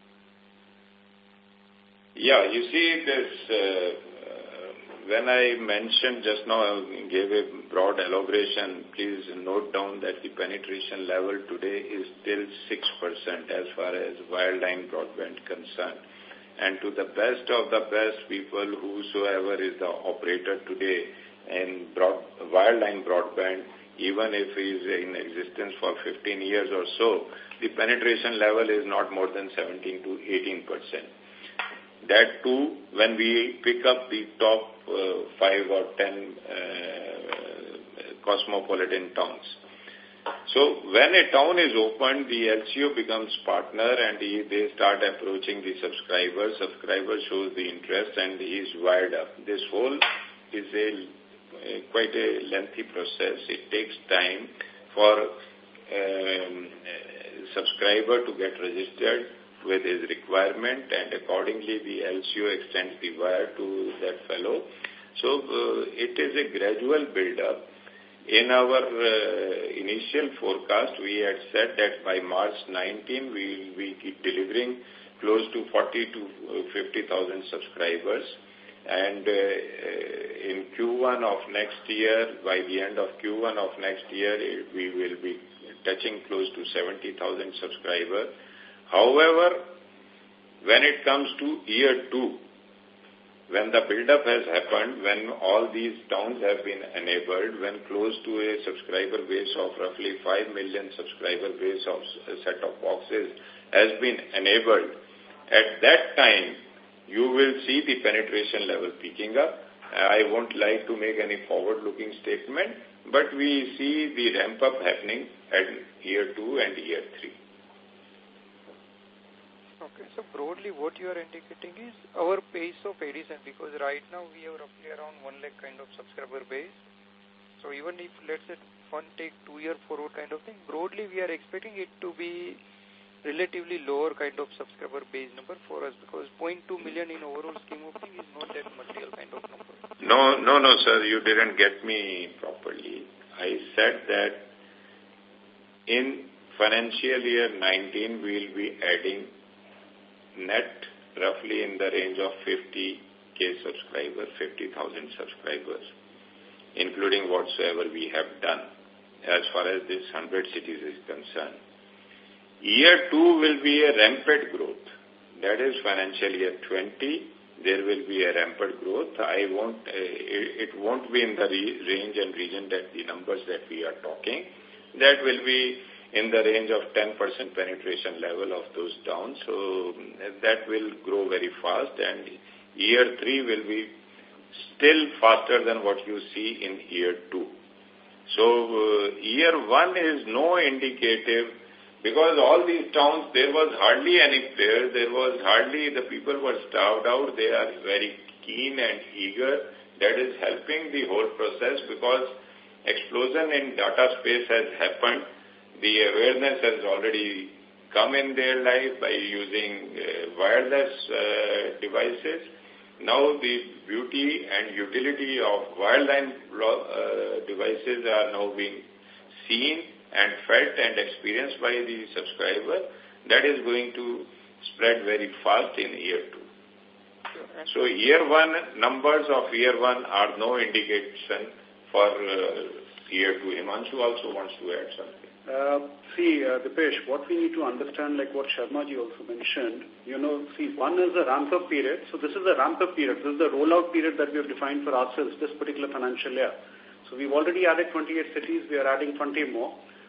Yeah, you see this, uh, when I mentioned just now, I gave a broad elaboration. Please note down that the penetration level today is still six percent as far as wireline broadband concerned. And to the best of the best people, whosoever is the operator today in broad, wireline broadband, even if he is in existence for fifteen years or so, the penetration level is not more than seventeen to eighteen percent. That too, when we pick up the top uh, five or ten uh, cosmopolitan towns. So when a town is opened, the L C O becomes partner and he, they start approaching the subscriber. Subscriber shows the interest and he is wired up. This whole is a, a quite a lengthy process. It takes time for um, a subscriber to get registered with his requirement, and accordingly the L C O extends the wire to that fellow. So uh, it is a gradual build-up. In our uh, initial forecast, we had said that by March nineteenth, we will be delivering close to forty to fifty thousand subscribers. And uh, in Q one of next year, by the end of Q one of next year, we will be touching close to seventy thousand subscribers. However, when it comes to year two, when the build-up has happened, when all these towns have been enabled, when close to a subscriber base of roughly five million subscriber base of a set of boxes has been enabled, at that time, you will see the penetration level picking up. I won't like to make any forward-looking statement, but we see the ramp-up happening at year two and year three. Okay, so broadly what you are indicating is our pace of addition, because right now we have roughly around one lakh kind of subscriber base. So even if, let's say, one take two year forward kind of thing, broadly we are expecting it to be relatively lower kind of subscriber base number for us, because zero point two million in overall scheme of things is not that material kind of number. No, no, no, sir, you didn't get me properly. I said that in financial year nineteen, we will be adding net roughly in the range of fifty K subscribers, fifty thousand subscribers, including whatsoever we have done as far as this one hundred cities is concerned. Year two will be a rampant growth. That is financial year twenty. There will be a rampant growth. I won't, uh, it, it won't be in the re range and region that the numbers that we are talking. That will be in the range of ten percent penetration level of those towns. So that will grow very fast, and year three will be still faster than what you see in year two. So uh, year one is no indicative, because all these towns, there was hardly any players, there was hardly, the people were starved out, they are very keen and eager. That is helping the whole process, because explosion in data space has happened. The awareness has already come in their life by using uh, wireless uh, devices. Now the beauty and utility of wireline uh, devices are now being seen and felt and experienced by the subscriber. That is going to spread very fast in year two. So year one, numbers of year one are no indication for uh, year two. Himanshu also wants to add something. Uh, see, uh, Dipesh, what we need to understand, like what Sharma ji also mentioned, you know, see, one is the ramp-up period. So this is the ramp-up period. This is the rollout period that we have defined for ourselves this particular financial year. So we've already added twenty-eight cities. We are adding twenty more.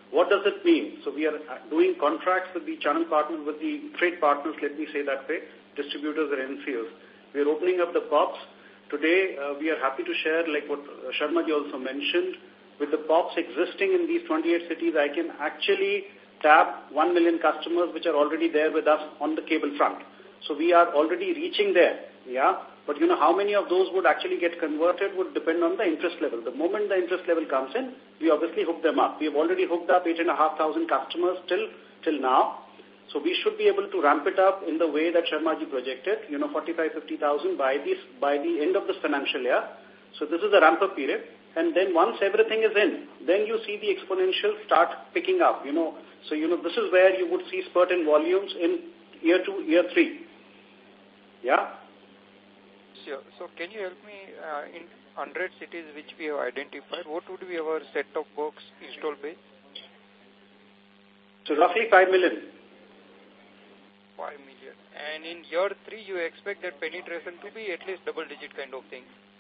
What does it mean? So we are doing contracts with the channel partners, with the trade partners, let me say that way, distributors and N C Os. We are opening up the P O Ps. Today, uh, we are happy to share, like what uh, Sharma ji also mentioned, with the P O Ps existing in these twenty-eight cities, I can actually tap one million customers which are already there with us on the cable front. So we are already reaching there, yeah. But you know, how many of those would actually get converted would depend on the interest level. The moment the interest level comes in, we obviously hook them up. We have already hooked up eight and a half thousand customers till, till now. So we should be able to ramp it up in the way that Sharma ji projected, you know, forty-five, fifty thousand by this, by the end of this financial year. So this is a ramp up period. And then once everything is in, then you see the exponential start picking up, you know. So, you know, this is where you would see spurt in volumes in year two, year three. Yeah? Sure. So can you help me uh, in one hundred cities which we have identified, what would be our set-top box install base? So roughly five million. five million. And in year three, you expect that penetration to be at least double-digit kind of thing?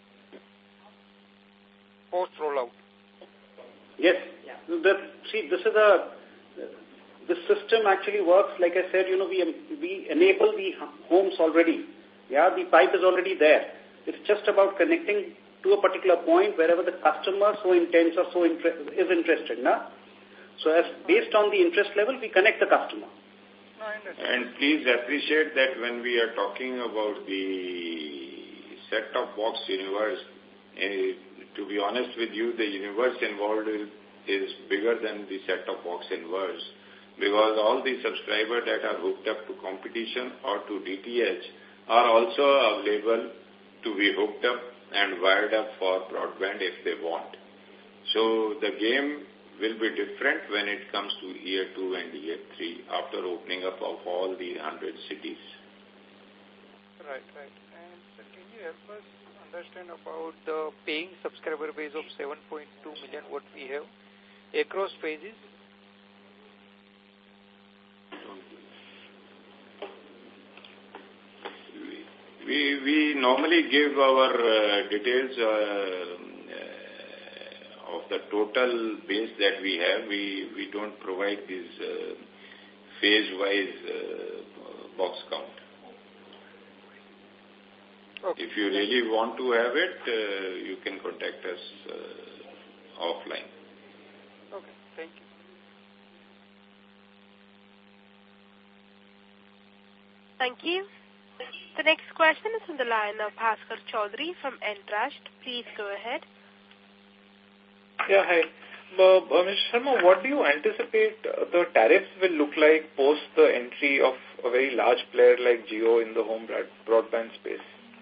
Post-rollout? Yes. Yeah. The, see, this is a... This system actually works, like I said, you know, we, we enable the homes already. Yeah, the pipe is already there. It's just about connecting to a particular point wherever the customer so intends or so inter is interested. Na? So as based on the interest level, we connect the customer. No, I understand. And please appreciate that when we are talking about the set-top box universe, uh, to be honest with you, the universe involved is, is bigger than the set-top box universe, because all the subscribers that are hooked up to competition or to D T H are also available to be hooked up and wired up for broadband if they want. So the game will be different when it comes to year two and year three after opening up of all the one hundred cities. Right, right. And sir, can you help us understand about the paying subscriber base of seven point two million what we have across phases? We, we normally give our uh, details uh, uh, of the total base that we have. We, we don't provide this uh, phase-wise uh, box count. Okay. If you really want to have it, uh, you can contact us uh, offline. Okay, thank you. Thank you. The next question is on the line of Bhaskar Chaudhary from Entrust. Please go ahead. Yeah, hi. Uh, uh, Mister Sharma, what do you anticipate uh, the tariffs will look like post the entry of a very large player like Jio in the home broadband space?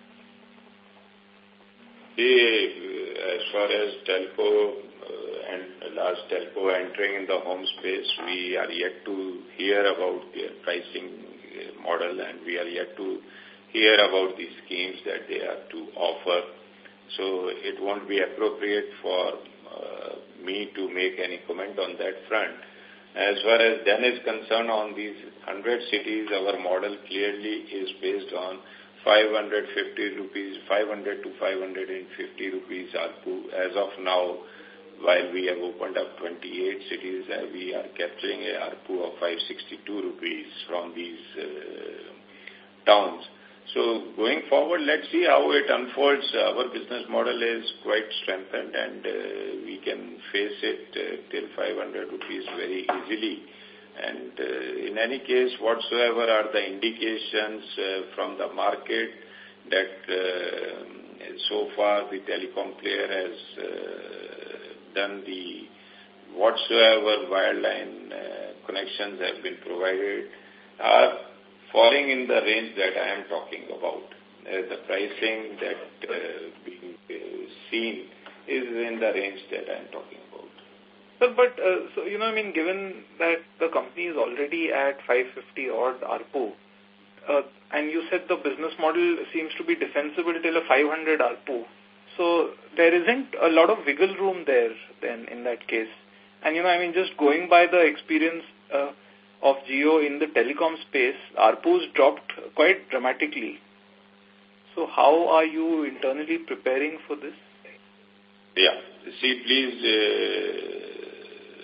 See, as far as telco uh, and large telco entering in the home space, we are yet to hear about their pricing model, and we are yet to hear about the schemes that they are to offer. So it won't be appropriate for uh, me to make any comment on that front. As far as D E N is concerned, on these one hundred cities, our model clearly is based on five hundred fifty rupees, five hundred to five hundred fifty rupees A R P U. As of now, while we have opened up twenty-eight cities, uh, we are capturing a A R P U of five hundred sixty-two rupees from these uh, towns. So going forward, let's see how it unfolds. Our business model is quite strengthened, and uh, we can face it uh, till five hundred rupees very easily. And uh, in any case, whatsoever are the indications uh, from the market that uh, so far the telecom player has uh, done the whatsoever wireline uh, connections have been provided are falling in the range that I am talking about. Uh, the pricing that uh, being uh, seen is in the range that I am talking about. Sir, but, uh, so, you know, I mean, given that the company is already at five hundred fifty odd A R P U, uh, and you said the business model seems to be defensible till a five hundred A R P U, so there isn't a lot of wiggle room there then in that case. And, you know, I mean, just going by the experience uh, of Jio in the telecom space, A R P Us dropped quite dramatically. So how are you internally preparing for this? Yeah. See, please uh,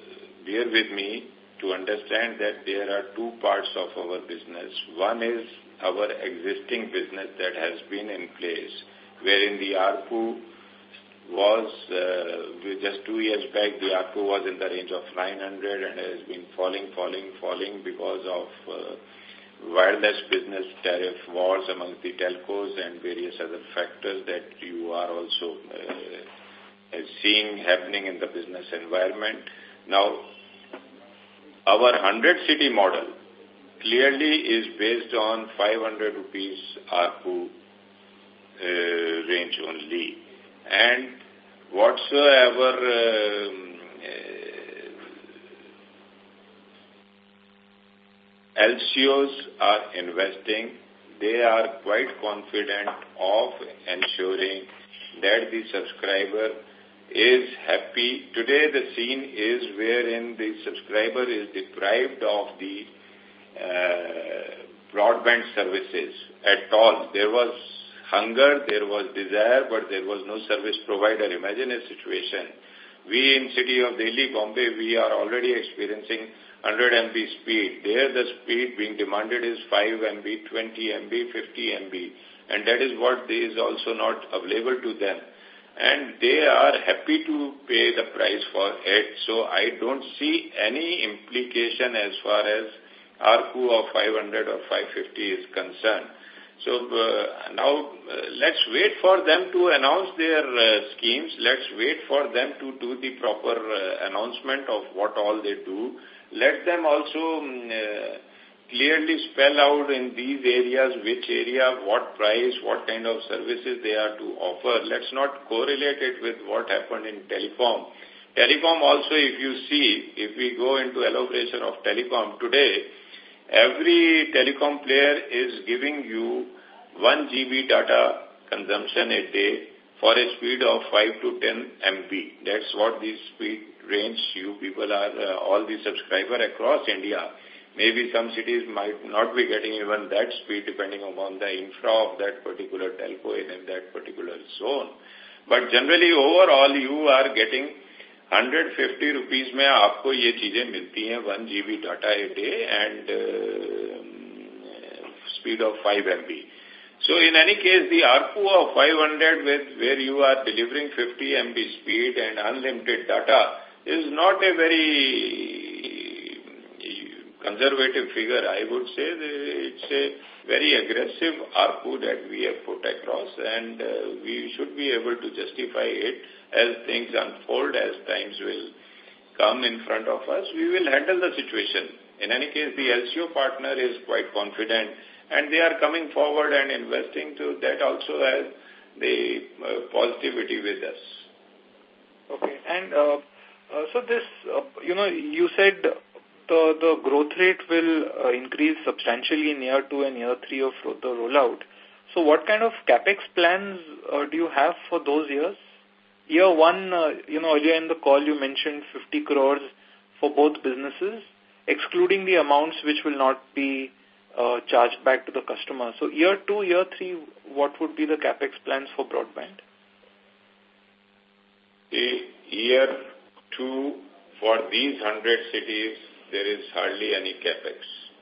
bear with me to understand that there are two parts of our business. One is our existing business that has been in place, wherein the A R P U was, uh, just two years back, the A R P U was in the range of nine hundred and has been falling, falling, falling because of uh, wireless business tariff wars among the telcos and various other factors that you are also uh, seeing happening in the business environment. Now, our one hundred city model clearly is based on five hundred rupees A R P U uh, range only. And whatsoever um, uh, L C Os are investing, they are quite confident of ensuring that the subscriber is happy. Today the scene is wherein the subscriber is deprived of the uh, broadband services at all. There was hunger, there was desire, but there was no service provider. Imagine a situation. We in city of Delhi, Bombay, we are already experiencing one hundred M B speed. There the speed being demanded is five M B, twenty M B, fifty M B. And that is what is also not available to them. And they are happy to pay the price for it. So I don't see any implication as far as A R P U of five hundred or five fifty is concerned. So uh, now uh, let's wait for them to announce their uh, schemes. Let's wait for them to do the proper uh, announcement of what all they do. Let them also um, uh, clearly spell out in these areas which area, what price, what kind of services they are to offer. Let's not correlate it with what happened in telecom. Telecom also, if you see, if we go into elaboration of telecom today, every telecom player is giving you one G B data consumption a day for a speed of five to ten M B. That's what the speed range you people are, uh, all the subscriber across India. Maybe some cities might not be getting even that speed depending upon the infra of that particular telco in that particular zone. But generally overall you are getting one hundred fifty rupees mein aapko ye cheezein milti hain, one G B data a day and uh, speed of five M B. So in any case, the A R P U of five hundred with where you are delivering fifty M B speed and unlimited data is not a very conservative figure. I would say it's a very aggressive A R P U that we have put across, and uh, we should be able to justify it as things unfold, as times will come in front of us. We will handle the situation. In any case, the L C O partner is quite confident, and they are coming forward and investing to that also as the uh, positivity with us. Okay. And uh, uh, so this, uh, you know, you said the, the growth rate will uh, increase substantially in year two and year three of the rollout. So what kind of capex plans uh, do you have for those years? Year one, uh, you know, earlier in the call you mentioned fifty crores for both businesses, excluding the amounts which will not be uh, charged back to the customer. So year two, year three, what would be the capex plans for broadband? The year two, for these one hundred cities, there is hardly any capex.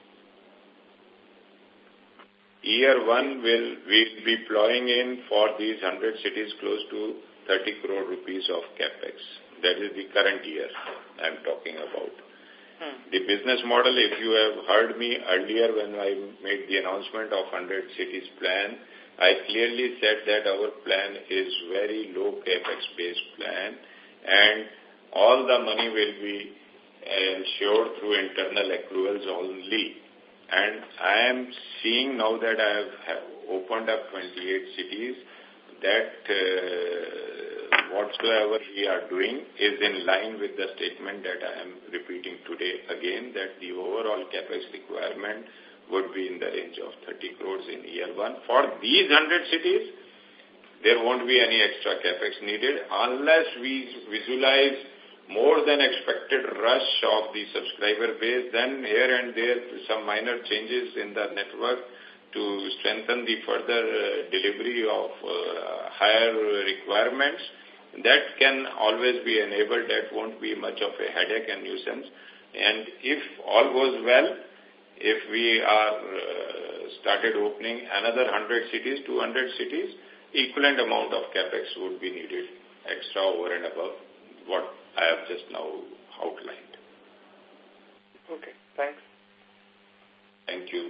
Year one will we be plowing in for these one hundred cities close to thirty crore rupees of capex. That is the current year I am talking about. Hmm. The business model, if you have heard me earlier when I made the announcement of one hundred cities plan, I clearly said that our plan is very low capex based plan, and all the money will be ensured through internal accruals only. And I am seeing now that I have, have opened up twenty-eight cities that uh, whatsoever we are doing is in line with the statement that I am repeating today again, that the overall capex requirement would be in the range of thirty crores in year one. For these one hundred cities, there won't be any extra capex needed unless we visualize more than expected rush of the subscriber base. Then here and there some minor changes in the network to strengthen the further uh, delivery of uh, higher requirements. that can always be enabled. That won't be much of a headache and nuisance. And if all goes well, if we are uh, started opening another one hundred cities, two hundred cities, equivalent amount of capex would be needed, extra over and above what I have just now outlined. Okay, thanks. Thank you.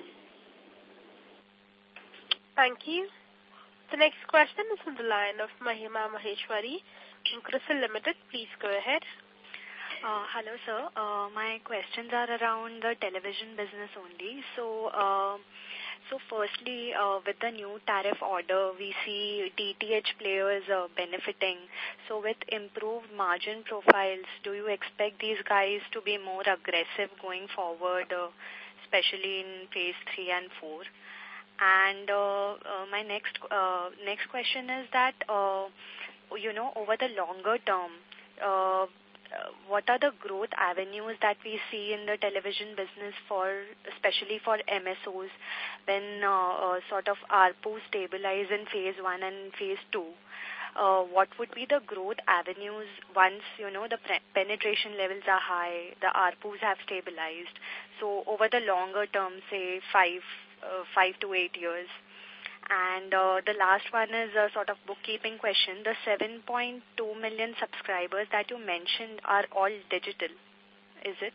Thank you. The next question is from the line of Mahima Maheshwari from CRISIL Limited. Please go ahead. Uh, hello, sir. Uh, my questions are around the television business only. So, uh, so firstly, uh, with the new tariff order, we see D T H players uh, benefiting. So, with improved margin profiles, do you expect these guys to be more aggressive going forward, uh, especially in phase three and four? And uh, uh, my next uh, next question is that, uh, you know, over the longer term, uh, Uh, what are the growth avenues that we see in the television business for, especially for M S Os, when uh, uh, sort of A R P U stabilize in phase one and phase two? Uh, what would be the growth avenues once, you know, the penetration levels are high, the A R P Us have stabilized? So over the longer term, say five, uh, five to eight years. And uh, the last one is a sort of bookkeeping question. The seven point two million subscribers that you mentioned are all digital, is it?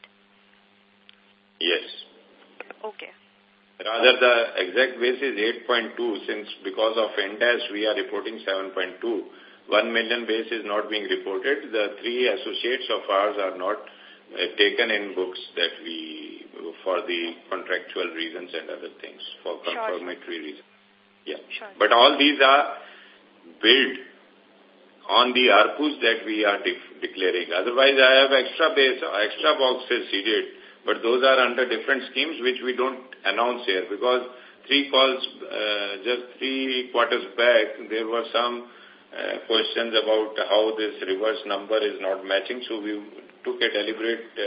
Yes. Okay. Rather, the exact base is eight point two, since because of N D A S we are reporting seven point two. one million base is not being reported. The three associates of ours are not uh, taken in books that we, for the contractual reasons and other things, for confirmatory sure. reasons. Yeah, sure. But all these are built on the A R P Us that we are de declaring. Otherwise, I have extra base, extra boxes seeded, but those are under different schemes which we don't announce here, because three calls, uh, just three quarters back, there were some uh, questions about how this reverse number is not matching. So we took a deliberate uh,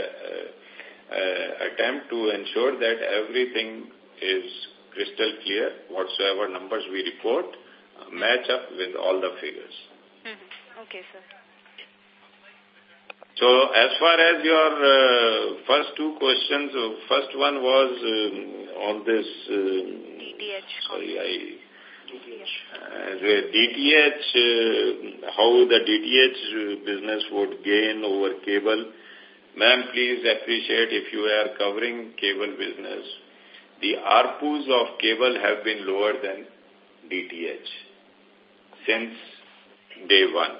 uh, attempt to ensure that everything is crystal clear, whatsoever numbers we report, uh, match up with all the figures. Mm-hmm. Okay, sir. So, as far as your uh, first two questions, uh, first one was um, on this... Um, D T H. Sorry, I... D T H. Uh, the D T H, uh, how the D T H business would gain over cable. Ma'am, please appreciate, if you are covering cable business, the A R P Us of cable have been lower than D T H since day one.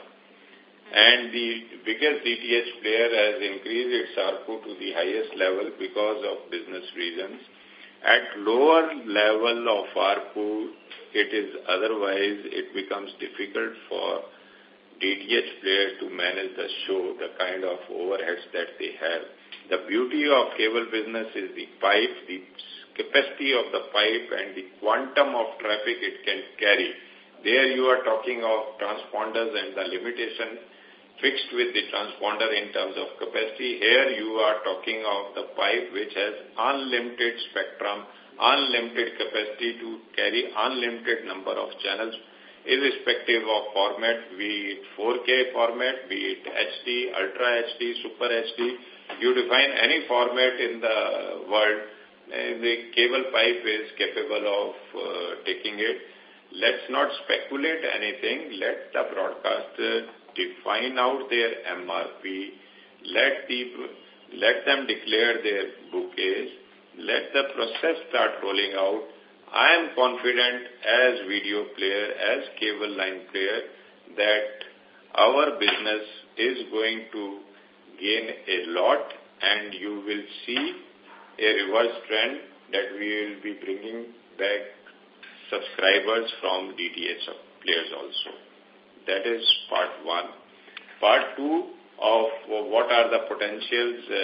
And the biggest D T H player has increased its A R P U to the highest level because of business reasons. At lower level of A R P U, it is otherwise, it becomes difficult for D T H players to manage the show, the kind of overheads that they have. The beauty of cable business is the pipe, the capacity of the pipe and the quantum of traffic it can carry. There you are talking of transponders and the limitation fixed with the transponder in terms of capacity. Here you are talking of the pipe which has unlimited spectrum, unlimited capacity to carry unlimited number of channels, irrespective of format, be it four K format, be it H D, Ultra H D, Super H D. You define any format in the world, Uh, the cable pipe is capable of uh, taking it. Let's not speculate anything. Let the broadcaster define out their M R P. Let, the, let them declare their bouquets. Let the process start rolling out. I am confident as video player, as cable line player, that our business is going to gain a lot, and you will see a reverse trend that we will be bringing back subscribers from D T H players also. That is part one. Part two of what are the potentials uh,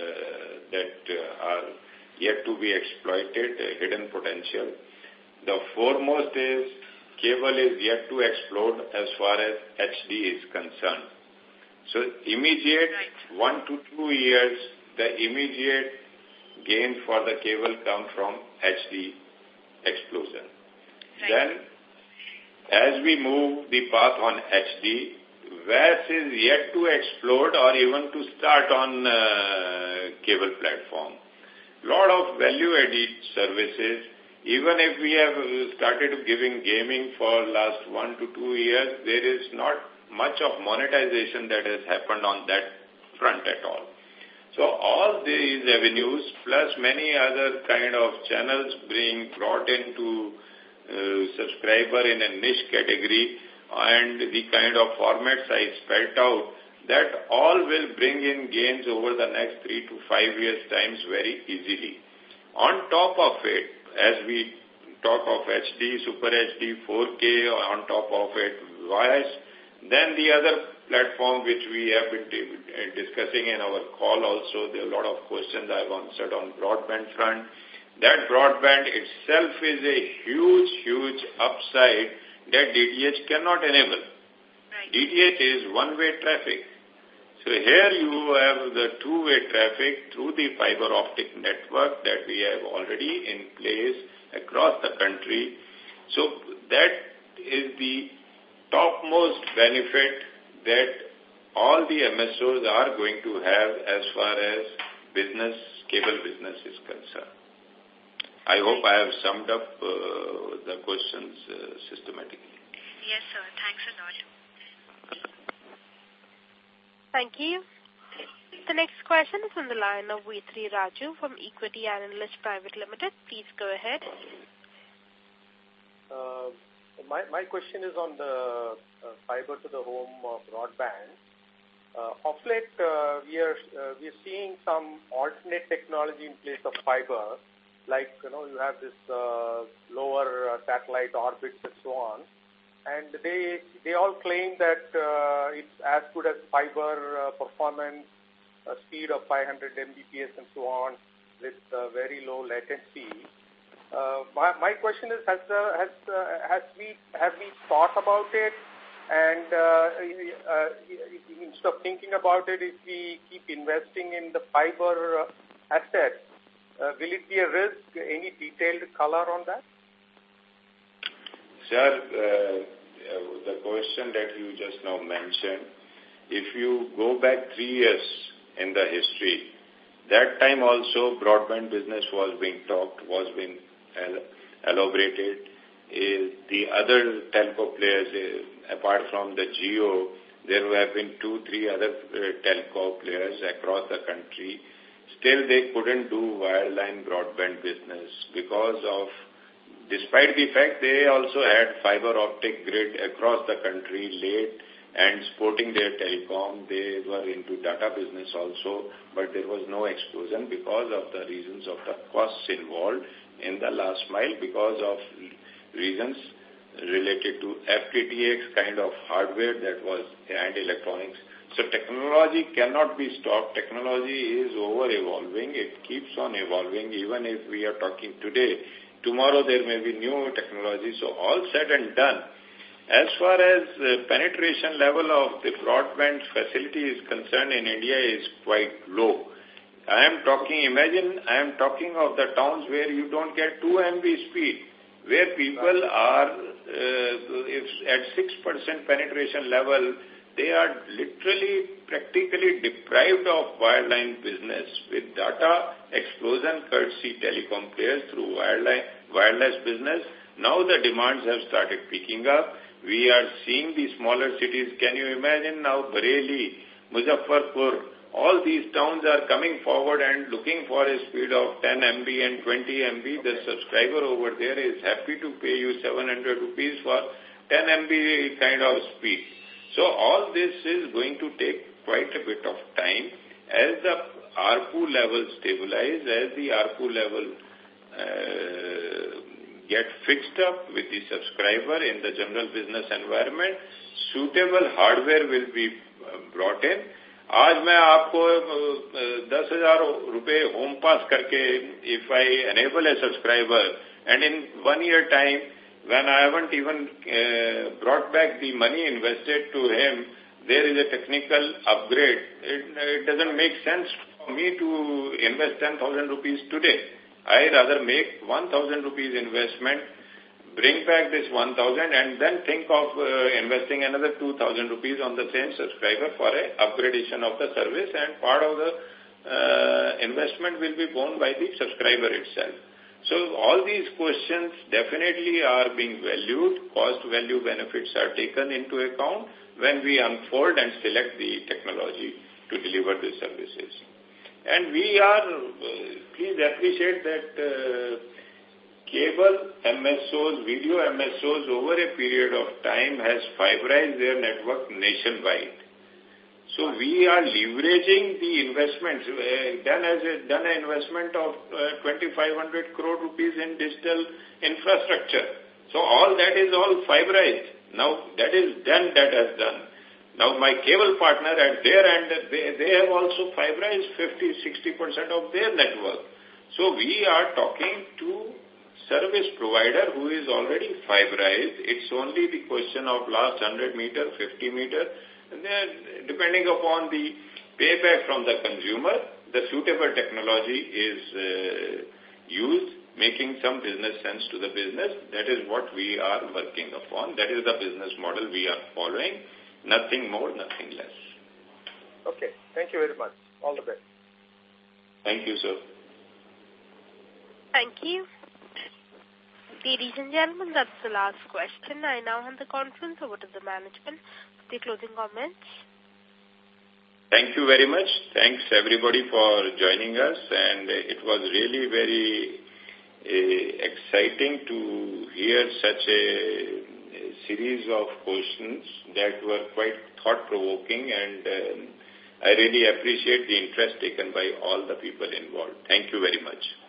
that uh, are yet to be exploited, uh, hidden potential. The foremost is cable is yet to explode as far as H D is concerned. So immediate right. one to two years, the immediate gain for the cable come from H D explosion. Right. Then, as we move the path on H D, V A S is yet to explode or even to start on uh, cable platform. Lot of value-added services. Even if we have started giving gaming for last one to two years, there is not much of monetization that has happened on that front at all. So all these avenues plus many other kind of channels being brought into uh, subscriber in a niche category and the kind of formats I spelled out, that all will bring in gains over the next three to five years times very easily. On top of it, as we talk of H D, Super H D, four K, on top of it, V A S, then the other platform which we have been discussing in our call also, there are a lot of questions I've answered on broadband front. That broadband itself is a huge, huge upside that D T H cannot enable. Right. D T H is one-way traffic. So here you have the two-way traffic through the fiber optic network that we have already in place across the country. So that is the topmost benefit that all the M S Os are going to have as far as business, cable business is concerned. I hope I have summed up uh, the questions uh, systematically. Yes, sir. Thanks a lot. Thank you. The next question is on the line of V three Raju from Equity Analyst Private Limited. Please go ahead. Uh, my, my question is on the uh, fiber to the home uh, broadband. Uh, of late, uh, we are uh, we are seeing some alternate technology in place of fiber. Like, you know, you have this uh, lower uh, satellite orbits and so on. And they they all claim that uh, it's as good as fiber uh, performance, uh, speed of five hundred megabits per second and so on, with uh, very low latency. Uh, my, my question is, has uh, has uh, has we have we thought about it? And uh, uh, instead of thinking about it, if we keep investing in the fiber uh, assets, Uh, will it be a risk? Any detailed color on that? Sir, uh, the question that you just now mentioned, if you go back three years in the history, that time also broadband business was being talked, was being elaborated. Uh, the other telco players, uh, apart from the Jio, there have been two, three other uh, telco players across the country. Still, they couldn't do wireline broadband business because of, despite the fact they also had fiber optic grid across the country laid and supporting their telecom. They were into data business also, but there was no explosion because of the reasons of the costs involved in the last mile, because of reasons related to F T T X kind of hardware that was, and electronics. So technology cannot be stopped. Technology is over-evolving. It keeps on evolving. Even if we are talking today, tomorrow there may be new technology. So all said and done, as far as the penetration level of the broadband facility is concerned in India is quite low. I am talking, imagine I am talking of the towns where you don't get two megabits speed, where people are uh, if at six percent penetration level, they are literally, practically deprived of wireline business with data explosion courtesy telecom players through wireline, wireless business. Now the demands have started picking up. We are seeing the smaller cities. Can you imagine now Bareilly, Muzaffarpur, all these towns are coming forward and looking for a speed of ten megabits and twenty megabits. The subscriber over there is happy to pay you seven hundred rupees for ten megabits kind of speed. So all this is going to take quite a bit of time. As the A R P U level stabilize, as the A R P U level uh, get fixed up with the subscriber in the general business environment, suitable hardware will be uh, brought in. आज मैं आपको दस हजार रुपए home पास करके if I enable a subscriber and in one year time when I haven't even uh, brought back the money invested to him, there is a technical upgrade. It, it doesn't make sense for me to invest ten thousand rupees today. I rather make one thousand rupees investment bring back this one thousand and then think of uh, investing another two thousand rupees on the same subscriber for a upgradation of the service, and part of the uh, investment will be borne by the subscriber itself. So all these questions definitely are being valued. Cost value benefits are taken into account when we unfold and select the technology to deliver the services. And we are, uh, please appreciate that uh, cable M S Os, video M S Os over a period of time has fiberized their network nationwide. So we are leveraging the investments, uh, done as a, done an investment of uh, twenty-five hundred crore rupees in digital infrastructure. So all that is all fiberized. Now that is done, that has done. Now my cable partner at their end, they, they have also fiberized fifty to sixty percent of their network. So we are talking to service provider who is already fiberized. It's only the question of last one hundred meter, fifty meter. And then, depending upon the payback from the consumer, the suitable technology is uh, used, making some business sense to the business. That is what we are working upon. That is the business model we are following. Nothing more, nothing less. Okay. Thank you very much. All the best. Thank you, sir. Thank you. Ladies and gentlemen, that's the last question. I now hand the conference over to the management for the closing comments. Thank you very much. Thanks everybody for joining us, and it was really very uh, exciting to hear such a, a series of questions that were quite thought-provoking, and um, I really appreciate the interest taken by all the people involved. Thank you very much.